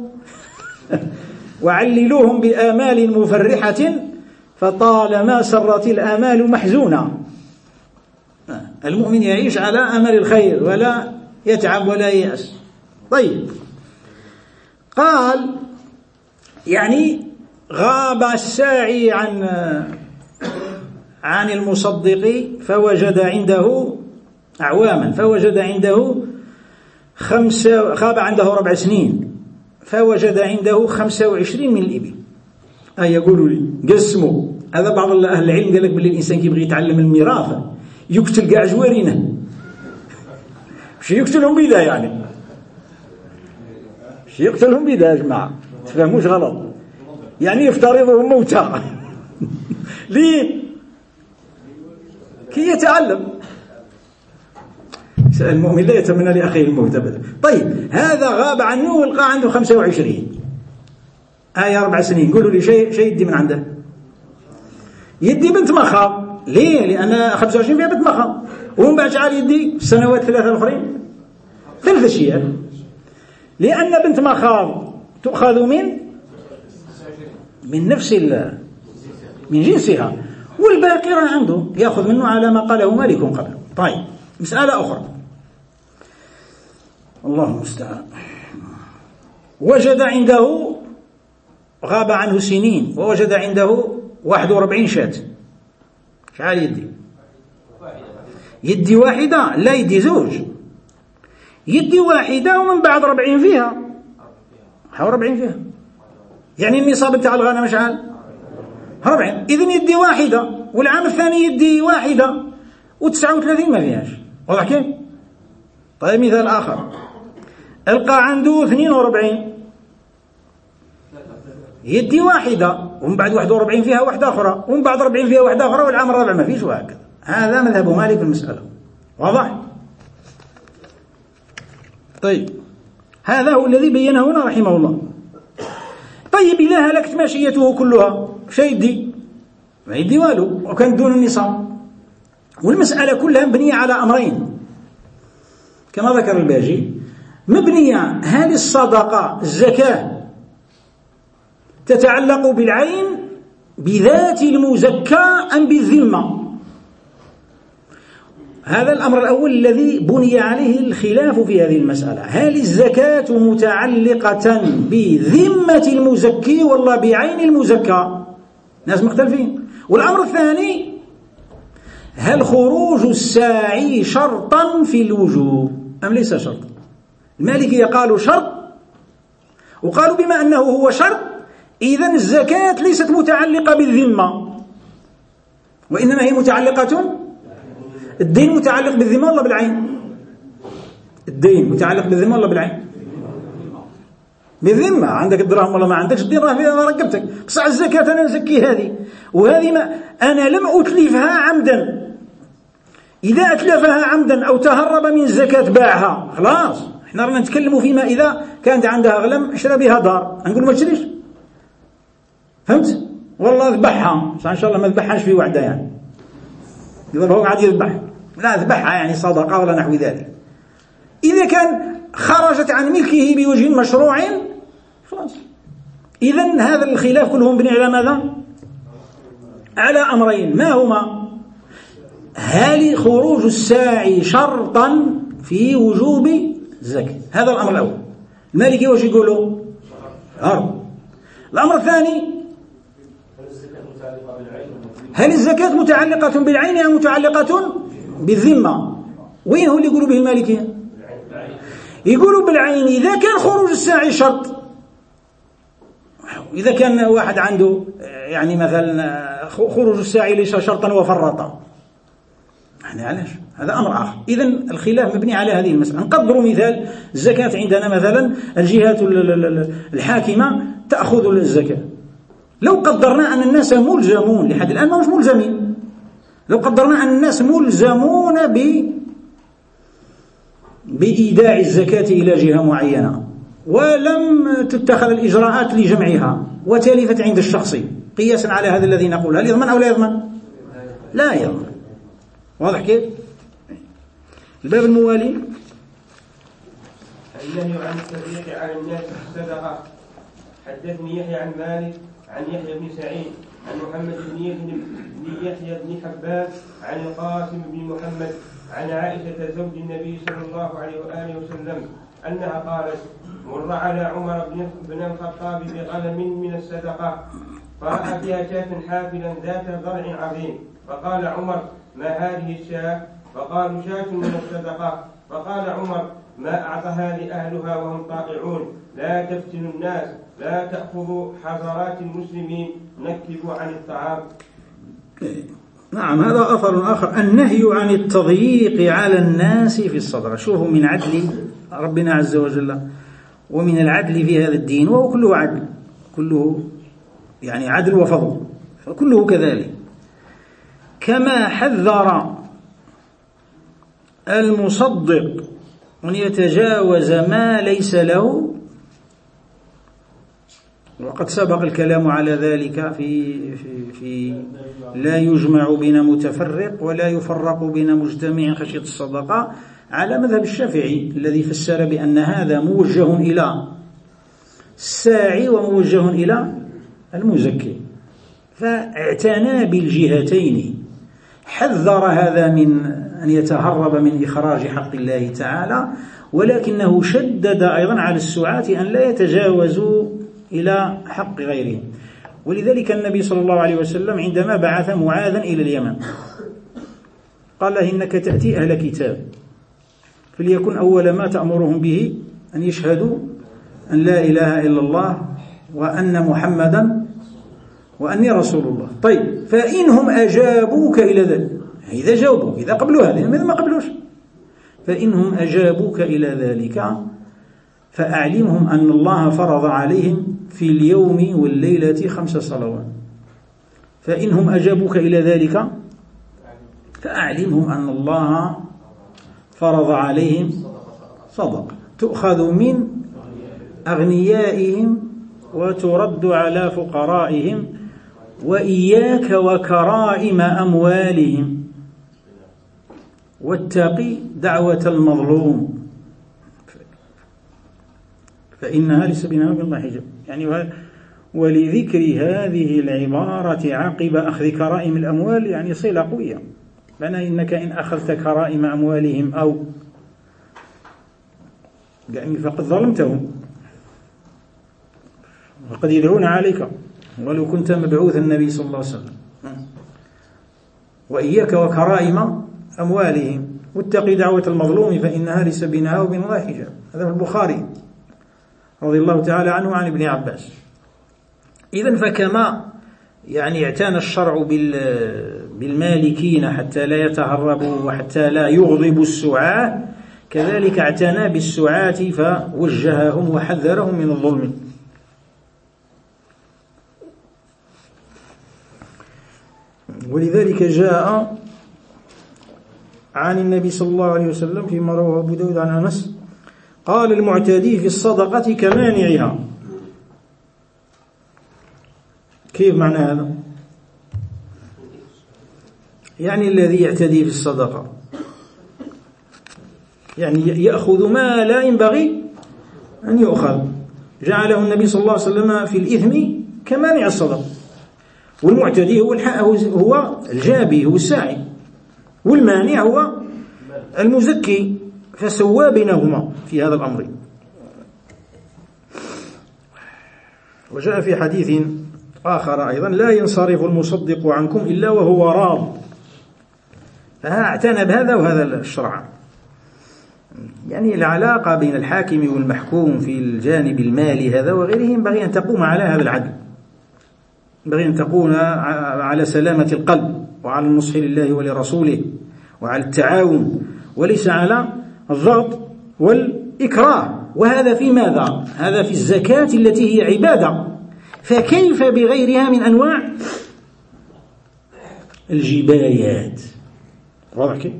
وعللوهم بآمال مفرحة فطالما سرت الآمال محزونة. المؤمن يعيش على أمل الخير ولا يتعب ولا ييأس. طيب قال يعني غاب الساعي عن المصدق فوجد عنده أعواما، فوجد عنده غاب عنده 4 سنين فوجد عنده 25 من الإبل. يقولوا لي قسموا. هذا بعض أهل العلم قال لك باللي الإنسان كيبغي يتعلم الميراث يقتل كاع جوارينه، مش يقتلهم بيدا، يعني مش يقتلهم بيدا يا جماعة، تفهموش غلط، يعني يفترضهم موتى ليه؟ كي يتعلم. المؤمن لا يتمنى لأخيه الموت أبدا. طيب هذا غاب عنه والقى عنده 25 4 سنين. قولوا لي شيء يدي من عنده؟ يدي بنت مخاض. ليه؟ لأن 25 فيها بنت مخاض. ومن بعد شحال يدي؟ السنوات 3 الأخرين 3 أشياء، لأن بنت مخاض تؤخذ من نفس من جنسها، والباقي راه عنده يأخذ منه على ما قاله مالك قبله. طيب مسألة أخرى، الله المستعان. وجد عنده، غاب عنه سنين ووجد عنده 41 شاة. شحال يدي؟ يدي واحدة؟ لا، يدي زوج. يدي واحدة ومن بعد 40 فيها، 40 فيها، يعني النصاب تاع الغنم شحال؟ 40. إذن يدي واحدة، والعام الثاني يدي واحدة و39 ما فيهاش. واضح كيف؟ طيب مثال آخر، القى عنده 42 يدي واحدة ومن بعد 41 فيها واحدة أخرى ومن بعد 40 فيها واحدة أخرى والعام الرابع ما فيش، وهكذا. هذا مذهب مالك في المسألة. واضح؟ طيب هذا هو الذي بينه هنا رحمه الله. طيب إذا هلكت ماشيته كلها شيء يدي؟ ما يدي والو، وكان دون النصاب. والمسألة كلها مبنية على أمرين كما ذكر الباجي. مبنية، هل الصدقة الزكاة تتعلق بالعين بذات المزكى أم بالذمة؟ هذا الأمر الأول الذي بني عليه الخلاف في هذه المسألة. هل الزكاة متعلقة بذمة المزكي ولا بعين المزكى؟ ناس مختلفين. والأمر الثاني، هل خروج الساعي شرطا في الوجوب أم ليس شرطا؟ المالكية قالوا شرط، وقالوا بما أنه هو شرط إذن الزكاة ليست متعلقة بالذمة، وإنما هي متعلقة، الدين متعلق بالذمة ولا بالعين؟ الدين متعلق بالذمة ولا بالعين؟ بالذمة. عندك الدراهم ولا ما عندكش، الدين راه فيها رقبتك. بصح الزكاة أنا نزكي هذه وهذه، ما أنا لم أتلفها عمدا. إذا أتلفها عمدا أو تهرب من الزكاة باعها، خلاص. احنا رانا نتكلموا فيما إذا كانت عندها غلم اشترى بها دار، نقول ما تشريش، فهمت؟ والله ذبحها، إن شاء الله ما ذبحهاش في وعدة، يعني يقول هو قاعد يذبح، لا ذبحها يعني صدقة ولا نحو ذلك. إذا كان خرجت عن ملكه بوجه مشروع خلاص. إذن هذا الخلاف كله مبني على ماذا؟ على أمرين، ما هما؟ هل خروج الساعي شرطا في وجوب الزكاة. هذا الأمر الأول. المالكي واش يقولوا؟ الأمر الثاني، هل الزكاة متعلقة بالعين أم متعلقة بالذمة؟ وين هو اللي يقولوا به المالكية؟ يقولوا بالعين إذا كان خروج الساعي شرط. إذا كان واحد عنده يعني مثلا خروج الساعي ليس شرطا وفرطا، يعني علاش؟ هذا أمر آخر. إذن الخلاف مبني على هذه المسألة. نقدر مثال الزكاة عندنا مثلا الجهات الحاكمة تأخذ الزكاة. لو قدرنا أن الناس ملزمون، لحد الآن ما مش ملزمين، لو قدرنا أن الناس ملزمون بإيداع الزكاة إلى جهة معينة ولم تتخذ الإجراءات لجمعها وتلفت عند الشخص، قياسا على هذا الذي نقول، هل يضمن أو لا يضمن؟ لا يضمن. واضح كيف؟ الباب الموالي النهي عن التفريق على الناس في الصدقة. حدثني يحيى عن مالك عن يحيى بن سعيد عن محمد بن يحيى بن حبان عن القاسم بن محمد عن عائشة زوج النبي صلى الله عليه وآله وسلم أنها قالت: مر على عمر بن الخطاب بغنم من الصدقة فرأى فيها شاة حافلا ذات ضلع عظيم، فقال عمر: ما هذه الشاة؟ فقالوا: شاة من الصدقة. فقال عمر: ما أعطها لأهلها وهم طائعون، لا تفتنوا الناس، لا تأخذوا حضرات المسلمين، نكبوا عن الطعام. نعم، هذا أثر آخر، النهي عن التضييق على الناس في الصدقة. شوفوا من عدل ربنا عز وجل ومن العدل في هذا الدين، وهو كله عدل، كله يعني عدل وفضل، فكله كذلك. كما حذر المصدق أن يتجاوز ما ليس له، وقد سبق الكلام على ذلك في لا يجمع بين متفرق ولا يفرق بين مجتمع خشية الصدقة، على مذهب الشافعي الذي فسر بأن هذا موجه إلى الساعي وموجه إلى المزكي، فاعتنى بالجهتين. حذر هذا من أن يتهرب من إخراج حق الله تعالى، ولكنه شدد أيضا على السعاة أن لا يتجاوزوا إلى حق غيرهم. ولذلك النبي صلى الله عليه وسلم عندما بعث معاذا إلى اليمن قال: إنك تأتي أهل كتاب، فليكن أول ما تأمرهم به أن يشهدوا أن لا إله إلا الله وأن محمدا وأني رسول الله. طيب، فإنهم أجابوك إلى ذلك، إذا جاوبوا، إذا قبلوا هذه، ماذا ما قبلوش، فإنهم أجابوك إلى ذلك فأعلمهم أن الله فرض عليهم في اليوم والليلة 5 صلوات. فإنهم أجابوك إلى ذلك فأعلمهم أن الله فرض عليهم صدقة تؤخذ من أغنيائهم وترد على فقرائهم، وإياك وكرائم أموالهم، واتقي دعوة المظلوم فإنها ليس بينها وبين الله حجاب. يعني ولذكر هذه العبارة عقب أخذ كرائم الأموال يعني صلة قوية، لأن إنك إن أخذت كرائم أموالهم أو يعني فقد ظلمتهم وقد يدعون عليك ولو كنت مبعوث النبي صلى الله عليه وسلم. وإياك وكرائم أموالهم واتقي دعوة المظلوم فإنها ليس بينها وبين الله حجاب. هذا في البخاري رضي الله تعالى عنه عن ابن عباس. إذن فكما يعني اعتنى الشرع بالمالكين حتى لا يتهربوا وحتى لا يغضبوا السعاة، كذلك اعتنى بالسعاة فوجههم وحذرهم من الظلم. ولذلك جاء عن النبي صلى الله عليه وسلم فيما رواه أبو داود عن أنس قال: المعتدي في الصدقة كمانعها. كيف معنى هذا؟ يعني الذي يعتدي في الصدقة يعني يأخذ ما لا ينبغي أن يؤخذ، جعله النبي صلى الله عليه وسلم في الإثم كمانع الصدقة. والمعتدي هو الجابي، هو الساعي، والمانع هو المزكي. فسوى بينهما في هذا الأمر. وجاء في حديث آخر أيضا: لا ينصرف المصدق عنكم إلا وهو راض. فها اعتنى بهذا وهذا الشرع. يعني العلاقة بين الحاكم والمحكوم في الجانب المالي هذا وغيره ينبغي أن تقوم على هذا العدل، ينبغي أن تكون على سلامة القلب وعلى النصح لله ولرسوله وعلى التعاون، وليس على الضغط والإكراه. وهذا في ماذا؟ هذا في الزكاة التي هي عبادة، فكيف بغيرها من أنواع الجبايات؟ واضح كيف؟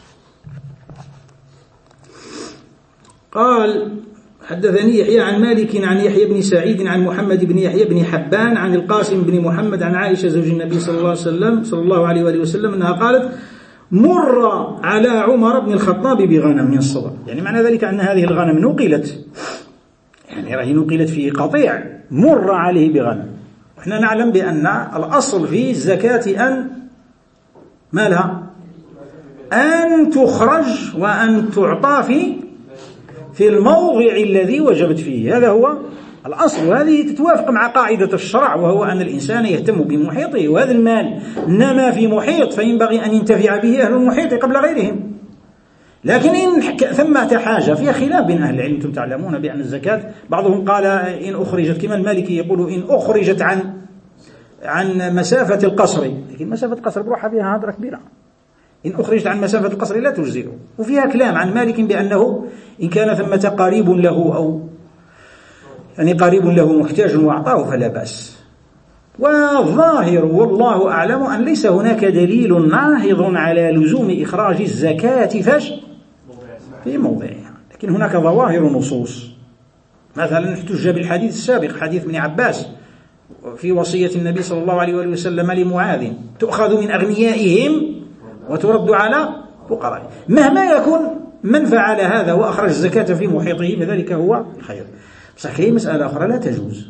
قال: حدثني يحيى عن مالك عن يحيى بن سعيد عن محمد بن يحيى بن حبان عن القاسم بن محمد عن عائشة زوج النبي صلى الله عليه وآله وسلم أنها قالت: مر على عمر بن الخطاب بغنم من الصدقة. يعني معنى ذلك أن هذه الغنم نقلت، يعني راهي نقلت في قطيع، مر عليه بغنم. احنا نعلم بأن الأصل في الزكاة أن ما لها أن تخرج وأن تعطى في الموضع الذي وجبت فيه، هذا هو الأصل. وهذه تتوافق مع قاعدة الشرع، وهو أن الإنسان يهتم بمحيطه، وهذا المال نما في محيط فينبغي أن ينتفع به أهل المحيط قبل غيرهم. لكن إن ثمة حاجة فيها خلاف بين أهل العلم. أنتم تعلمون بأن الزكاة بعضهم قال إن أخرجت، كما المالكي يقول إن أخرجت عن مسافة القصر، لكن مسافة القصر بروحها فيها هدرة كبيرة، إن أخرجت عن مسافة القصر لا تجزئ. وفيها كلام عن مالك بأنه إن كان ثمة قريب له أو يعني قريب له محتاج وأعطاه فلا بأس. والظاهر والله أعلم أن ليس هناك دليل ناهض على لزوم إخراج الزكاة في موضعها، لكن هناك ظواهر نصوص. مثلا احتج بالحديث السابق، حديث ابن عباس في وصية النبي صلى الله عليه وسلم لمعاذ: تؤخذ من أغنيائهم وترد على فقراء. مهما يكون من فعل هذا وأخرج الزكاة في محيطه فذلك هو الخير. بصح كاين مسألة أخرى لا تجوز.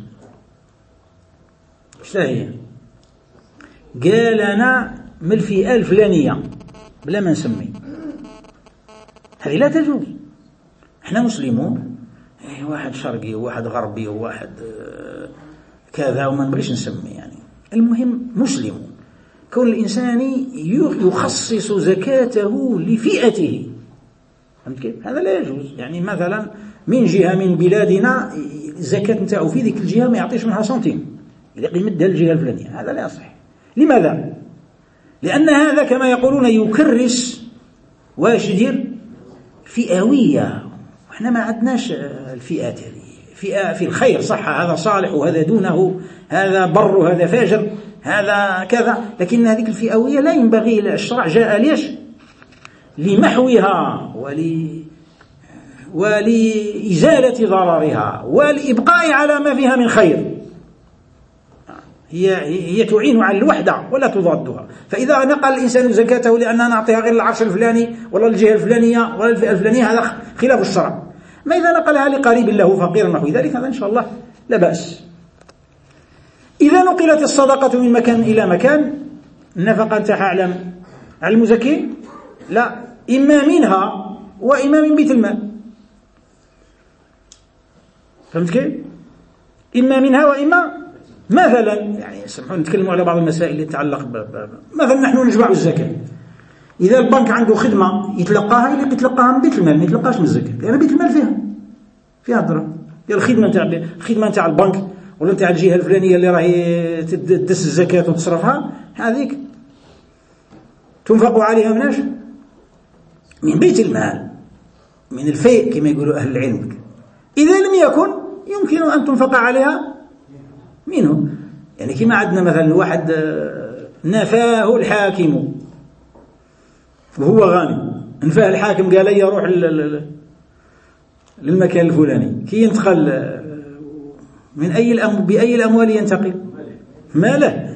ايش هي؟ قال أنا من الفئة الفلانية بلا ما نسمي، هذه لا تجوز. احنا مسلمون، واحد شرقي وواحد غربي وواحد كذا وما نبغيش نسمي، يعني المهم مسلمون. كون الإنسان يخصص زكاته لفئته، فهمت كيف؟ هذا لا يجوز. يعني مثلا من جهة من بلادنا الزكاة نتاعو في ذيك الجهة ما يعطيش منها سنتيم، يمدها الجهة الفلانية، هذا لا يصح. لماذا؟ لأن هذا كما يقولون يكرس واش يدير فئوية، وإحنا ما عندناش الفئات هذه. فئة في الخير صح، هذا صالح وهذا دونه، هذا بر وهذا فاجر، هذا كذا، لكن هذه الفئوية لا ينبغي. الشرع جاء ليش؟ لمحوها ولإزالة ضررها والإبقاء على ما فيها من خير. هي تعين على الوحدة ولا تضادها. فإذا نقل الإنسان زكاته لأننا نعطيها غير العرش الفلاني ولا الجهة الفلانية ولا الفئة الفلانية، هذا خلاف الشرع. ما إذا نقلها لقريب له فقير نحو ذلك، هذا إن شاء الله لا بأس. إذا نقلت الصدقة من مكان إلى مكان، النفقة تاعها على المزكي؟ لا، إما منها وإما من بيت المال. فهمت كيف؟ إما منها وإما مثلا، يعني سمحوا نتكلموا على بعض المسائل اللي تتعلق مثلا نحن نجمع الزكاة. إذا البنك عنده خدمة يتلقاها، اللي يتلقاها من بيت المال، ما يتلقاش من الزكاة، لأن بيت المال فيها الدرهم. الخدمة نتاع البنك ولا نتاع الجهة الفلانية اللي راهي تدس الزكاة وتصرفها، هذيك تنفق عليها مناش؟ من بيت المال، من الفيء كما يقولوا أهل العلم. إذا لم يكن يمكن أن تنفق عليها منه. يعني كما عندنا مثلا واحد نفاه الحاكم وهو غني، نفاه الحاكم قال لي روح للمكان الفلاني، كي ينتقل من بأي الأموال ينتقل؟ ماله.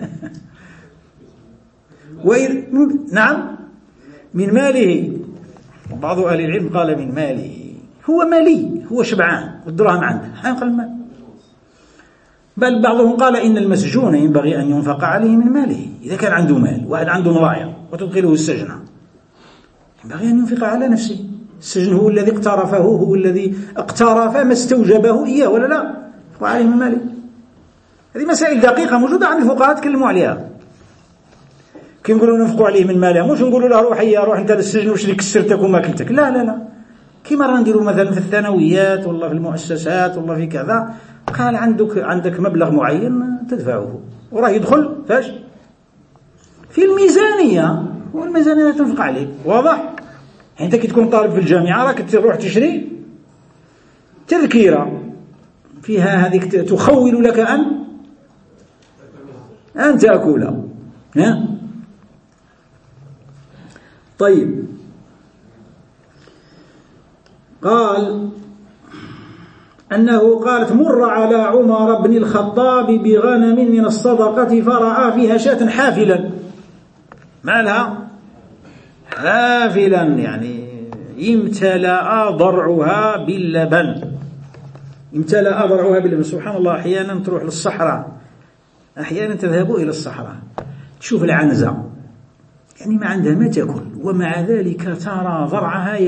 نعم، من ماله. بعض أهل العلم قال من ماله، هو مالي، هو شبعان والدراهم عنده، حينقل المال. بل بعضهم قال إن المسجون ينبغي أن ينفق عليه من ماله. إذا كان عنده مال، واحد عنده مضايع وتدخله السجن، ينبغي أن ينفق على نفسه، السجن هو الذي اقترفه، هو الذي اقترف ما استوجبه إياه ولا لا؟ ينفق عليه من ماله. هذه مسائل دقيقة موجودة عند الفقهاء تكلموا عليها. كي نقولوا ننفقوا عليه من ماله، مش نقولوا له روح انت للسجن واش اللي كسرتك وما كلتك، لا لا لا. كيما راه نديروا مثلا في الثانويات والله في المؤسسات والله في كذا، قال عندك مبلغ معين تدفعه وراه يدخل فاش في الميزانية، والميزانية تنفق عليك. واضح؟ انت كي تكون طالب في الجامعة راك تروح تشري تذكيرة فيها هذيك تخول لك أن تأكلها. طيب، قال أنه قالت مر على عمر بن الخطاب بغنم من الصدقة فرأى فيها شاة حافلا. ما لها؟ حافلا يعني امتلأ ضرعها باللبن. امتلأ ضرعها باللبن. سبحان الله، أحيانا تروح للصحراء، أحيانا تذهب إلى الصحراء تشوف العنزة يعني ما عندها ما تأكل، ومع ذلك ترى ضرعها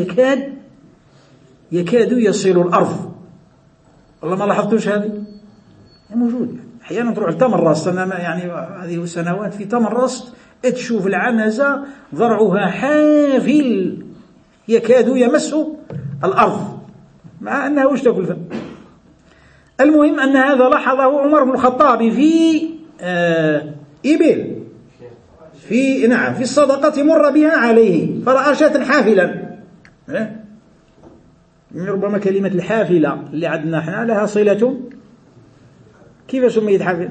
يكاد يصل الأرض. والله ما لاحظتوش هذه؟ موجود. أحيانا تروح لتمرس، يعني هذه سنوات في تمرس تشوف العنزة ضرعها حافل يكاد يمس الأرض، مع أنها وش تأكل فيه. المهم أن هذا لاحظه عمر بن الخطاب في إبل، في الصدقة مر بها عليه فرأى شاة حافلا. ربما كلمة الحافلة اللي عندنا احنا لها صلة، كيف سميت حافلة؟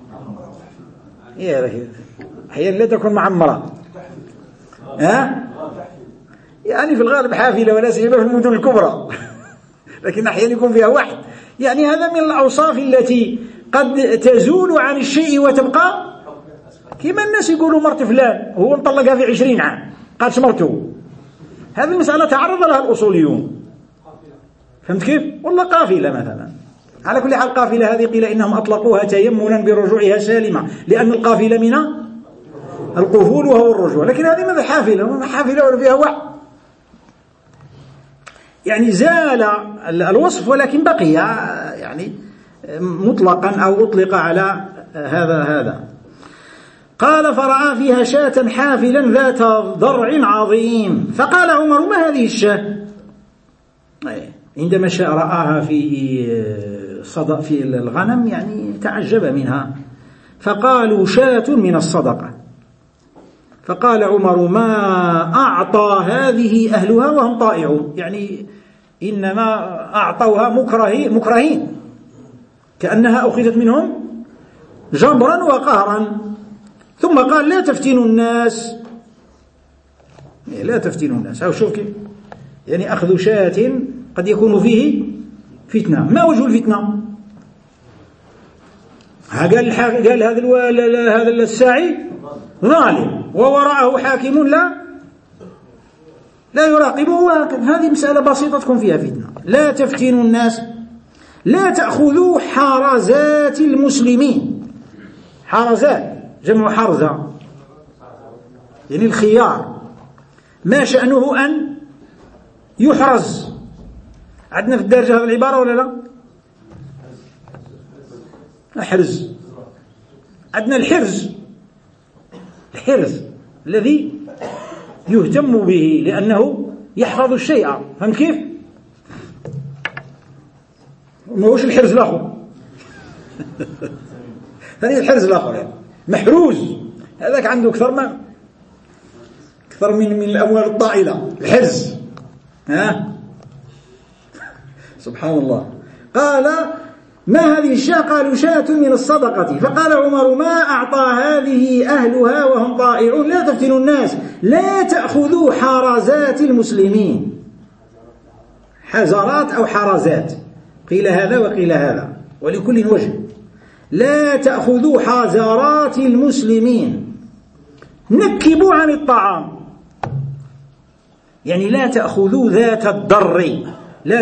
أحيانا لا تكون معمرة، يعني في الغالب حافلة ولا سيما في المدن الكبرى لكن أحيانا يكون فيها واحد. يعني هذا من الأوصاف التي قد تزول عن الشيء وتبقى، كما الناس يقولوا مرت فلان هو انطلقها في 20 عام قالش مرته. هذه المسألة تعرض لها الأصوليون، فهمت كيف؟ والله قافلة مثلا. على كل حال قافلة هذه قيل إنهم أطلقوها تيمنا برجوعها سالمة، لأن القافلة من القفول وهو الرجوع، لكن هذه ماذا حافلة ولا فيها واحد، يعني زال الوصف ولكن بقي يعني مطلقا أو أطلق على هذا. قال فرأى فيها شاة حافلا ذات ضرع عظيم، فقال عمر ما هذه الشاة؟ عندما رآها في الغنم يعني تعجب منها، فقالوا شاة من الصدقة. فقال عمر ما أعطى هذه أهلها وهم طائعون، يعني إنما أعطوها مكرهين كأنها أخذت منهم جبرا وقهرا. ثم قال لا تفتنوا الناس، لا تفتنوا الناس. أو شوف كيف يعني أخذ شاة قد يكون فيه فتنة. ما وجه الفتنة؟ قال هذا الساعي ظالم ووراءه حاكم لا يراقبه، هذه مسألة بسيطة تكون فيها فتنة. لا تفتنوا الناس، لا تأخذوا حرزات المسلمين. حرزات جمع حرزة يعني الخيار، ما شأنه أن يحرز. عندنا في الدارجة هذه العبارة ولا لا؟ أحرز. عندنا الحرز الذي يهتم به لأنه يحفظ الشيء، فهم كيف؟ ما هوش الحرز الآخر هذه الحرز الآخر يعني محروز، هذاك عنده أكثر من الأموال الطائلة. الحرز سبحان الله. قال ما هذه الشاة؟ قالوا شاة من الصدقة. فقال عمر ما أعطى هذه أهلها وهم طائعون. لا تفتنوا الناس، لا تأخذوا حرزات المسلمين. حزرات أو حرزات، قيل هذا وقيل هذا ولكل وجه. لا تأخذوا حزرات المسلمين، نكبوا عن الطعام، يعني لا تأخذوا ذات الضر، لا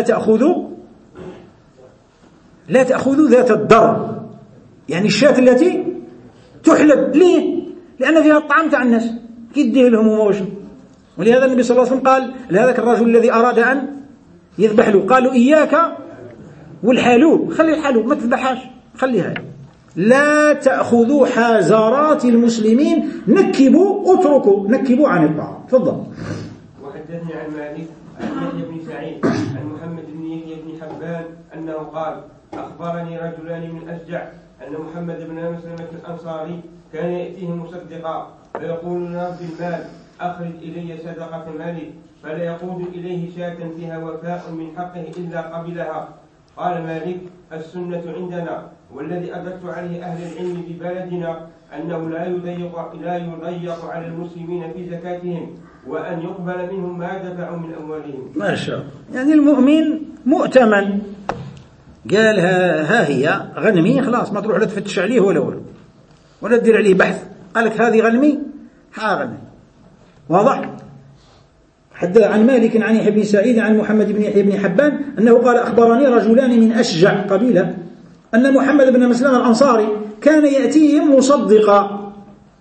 تأخذوا ذات الضر، يعني الشاة التي تحلب. ليه؟ لأن فيها الطعام تاع الناس، كي تديه لهم وما وش ولهذا النبي صلى الله عليه وسلم قال لهذاك الرجل الذي أراد أن يذبح له، قالوا إياك والحلوب، خلي الحلوب ما تذبحهاش، خليها، لا تأخذوا حازارات المسلمين، اتركوا نكبوا عن الطعام. تفضل. وحدثني عن مالك عن يحيى بن سعيد عن محمد بن يحيى بن حبان أنه قال أخبرني رجلان من أشجع أن محمد بن مسلمة الأنصاري كان يأتيه مصدقا فيقول لرب المال أخرج إلي صدقة مالي، فلا يقود إليه شاة فيها وفاء من حقه إلا قبلها. قال مالك السنة عندنا والذي أدركت عليه أهل العلم ببلدنا أنه لا يضيق على المسلمين في زكاتهم، وأن يقبل منهم ما دفعوا من أموالهم. ما شاء الله. يعني المؤمن مؤتمن، قال ها هي غنمي، خلاص ما تروح لا تفتش عليه ولا تدير عليه بحث، قالك هذه غنمي غنمي. واضح؟ حدث عن مالك عن يحيى بن سعيد عن محمد بن يحيى بن حبان أنه قال أخبرني رجلان من أشجع قبيلة أن محمد بن مسلمة الأنصاري كان يأتيهم مصدقا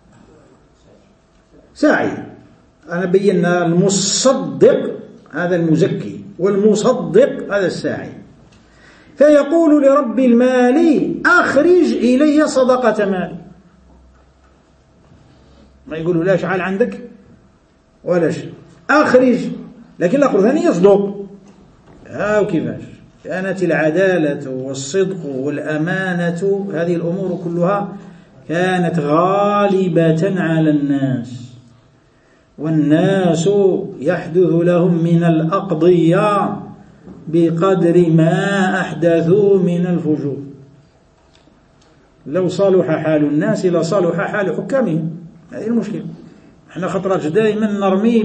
ساعي. أنا بينا المصدق هذا المزكي والمصدق هذا الساعي، فيقول لرب المال أخرج إلي صدقة مال. ما يقولوا لا شعال عندك ولا شيء، أخرج، لكن الآخر ثاني يصدق. وكيفاش كانت العدالة والصدق والأمانة، هذه الأمور كلها كانت غالبة على الناس، والناس يحدث لهم من الأقضية بقدر ما أحدثوا من الفجور. لو صالح حال الناس لصالح حال حكامهم. هذه المشكلة. احنا خطرات دائما نرمي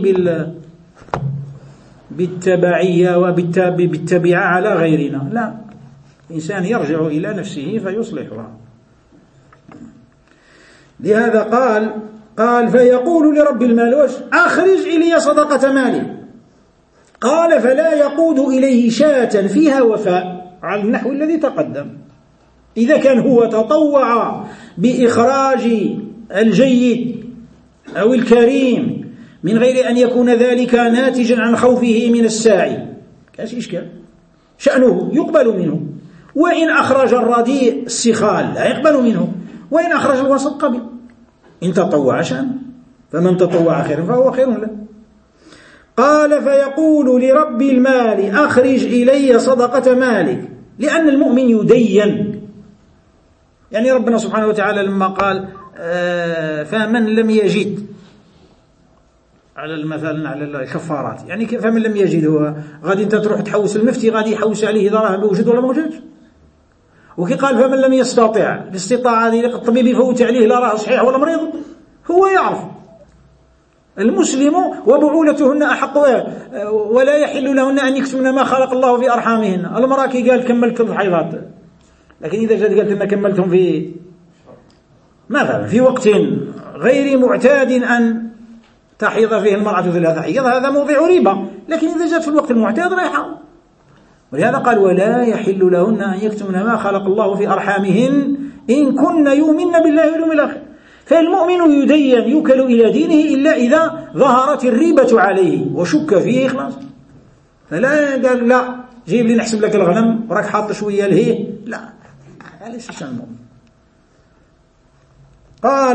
بالتبعية وبالتبعة على غيرنا. لا، الإنسان يرجع إلى نفسه فيصلحها. لهذا قال فيقول لرب المال أخرج إلي صدقة مالي. قال فلا يقود إليه شاة فيها وفاء، على النحو الذي تقدم. إذا كان هو تطوع بإخراج الجيد أو الكريم من غير أن يكون ذلك ناتجا عن خوفه من الساعي، كاش إشكال، شأنه يقبل منه. وإن أخرج الرديء السخال لا يقبل منه، وإن أخرج الوسط قبل. إن تطوع شأن، فمن تطوع خيرا فهو خير له. قال فيقول لرب المال أخرج إلي صدقة مالك، لأن المؤمن يدين. يعني ربنا سبحانه وتعالى لما قال فمن لم يجد على مثلا على الكفارات، يعني فمن لم يجد، هو غادي انت تروح تحوس المفتي غادي يحوس عليه دراهم بوجد ولا موجود. وكي قال فمن لم يستطع، الاستطاعة هذه الطبيب يفوت عليه لا راه صحيح ولا مريض، هو يعرف. المسلم وبعولتهن أحق، ولا يحل لهن أن يكتمن ما خلق الله في أرحامهن. المرأة كي قال كملت الحيضات، لكن إذا جاءت قالت إن كملتهم في مثلا في وقت غير معتاد أن تحيض فيه المرأة ثلاث حيض، هذا موضع ريبة. لكن إذا جاءت في الوقت المعتاد رايحة. ولهذا قال ولا يحل لهن أن يكتمن ما خلق الله في أرحامهن إن كن يؤمن بالله واليوم الآخر. فالمؤمن يدين يوكل إلى دينه إلا إذا ظهرت الريبة عليه وشك فيه خلاص. فلا قال لا جيب لي نحسب لك الغنم وراك حاط شوية لهيه، لا، ليس شأن المؤمن. قال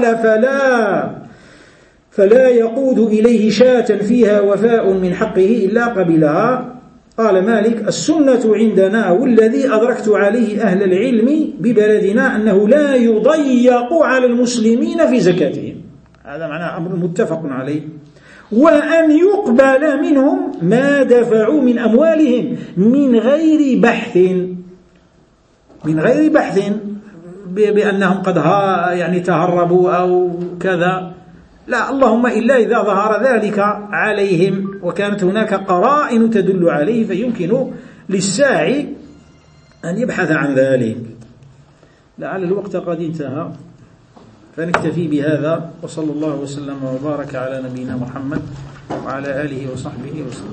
فلا يقود إليه شاة فيها وفاء من حقه إلا قبلها. قال مالك السنة عندنا والذي أدركت عليه أهل العلم ببلدنا أنه لا يضيق على المسلمين في زكاتهم، هذا معناه أمر متفق عليه، وأن يقبل منهم ما دفعوا من أموالهم من غير بحث بأنهم قد يعني تهربوا أو كذا، لا، اللهم إلا إذا ظهر ذلك عليهم وكانت هناك قرائن تدل عليه، فيمكن للساعي أن يبحث عن ذلك. لعل الوقت قد انتهى، فنكتفي بهذا، وصلى الله وسلم وبارك على نبينا محمد وعلى آله وصحبه وسلم.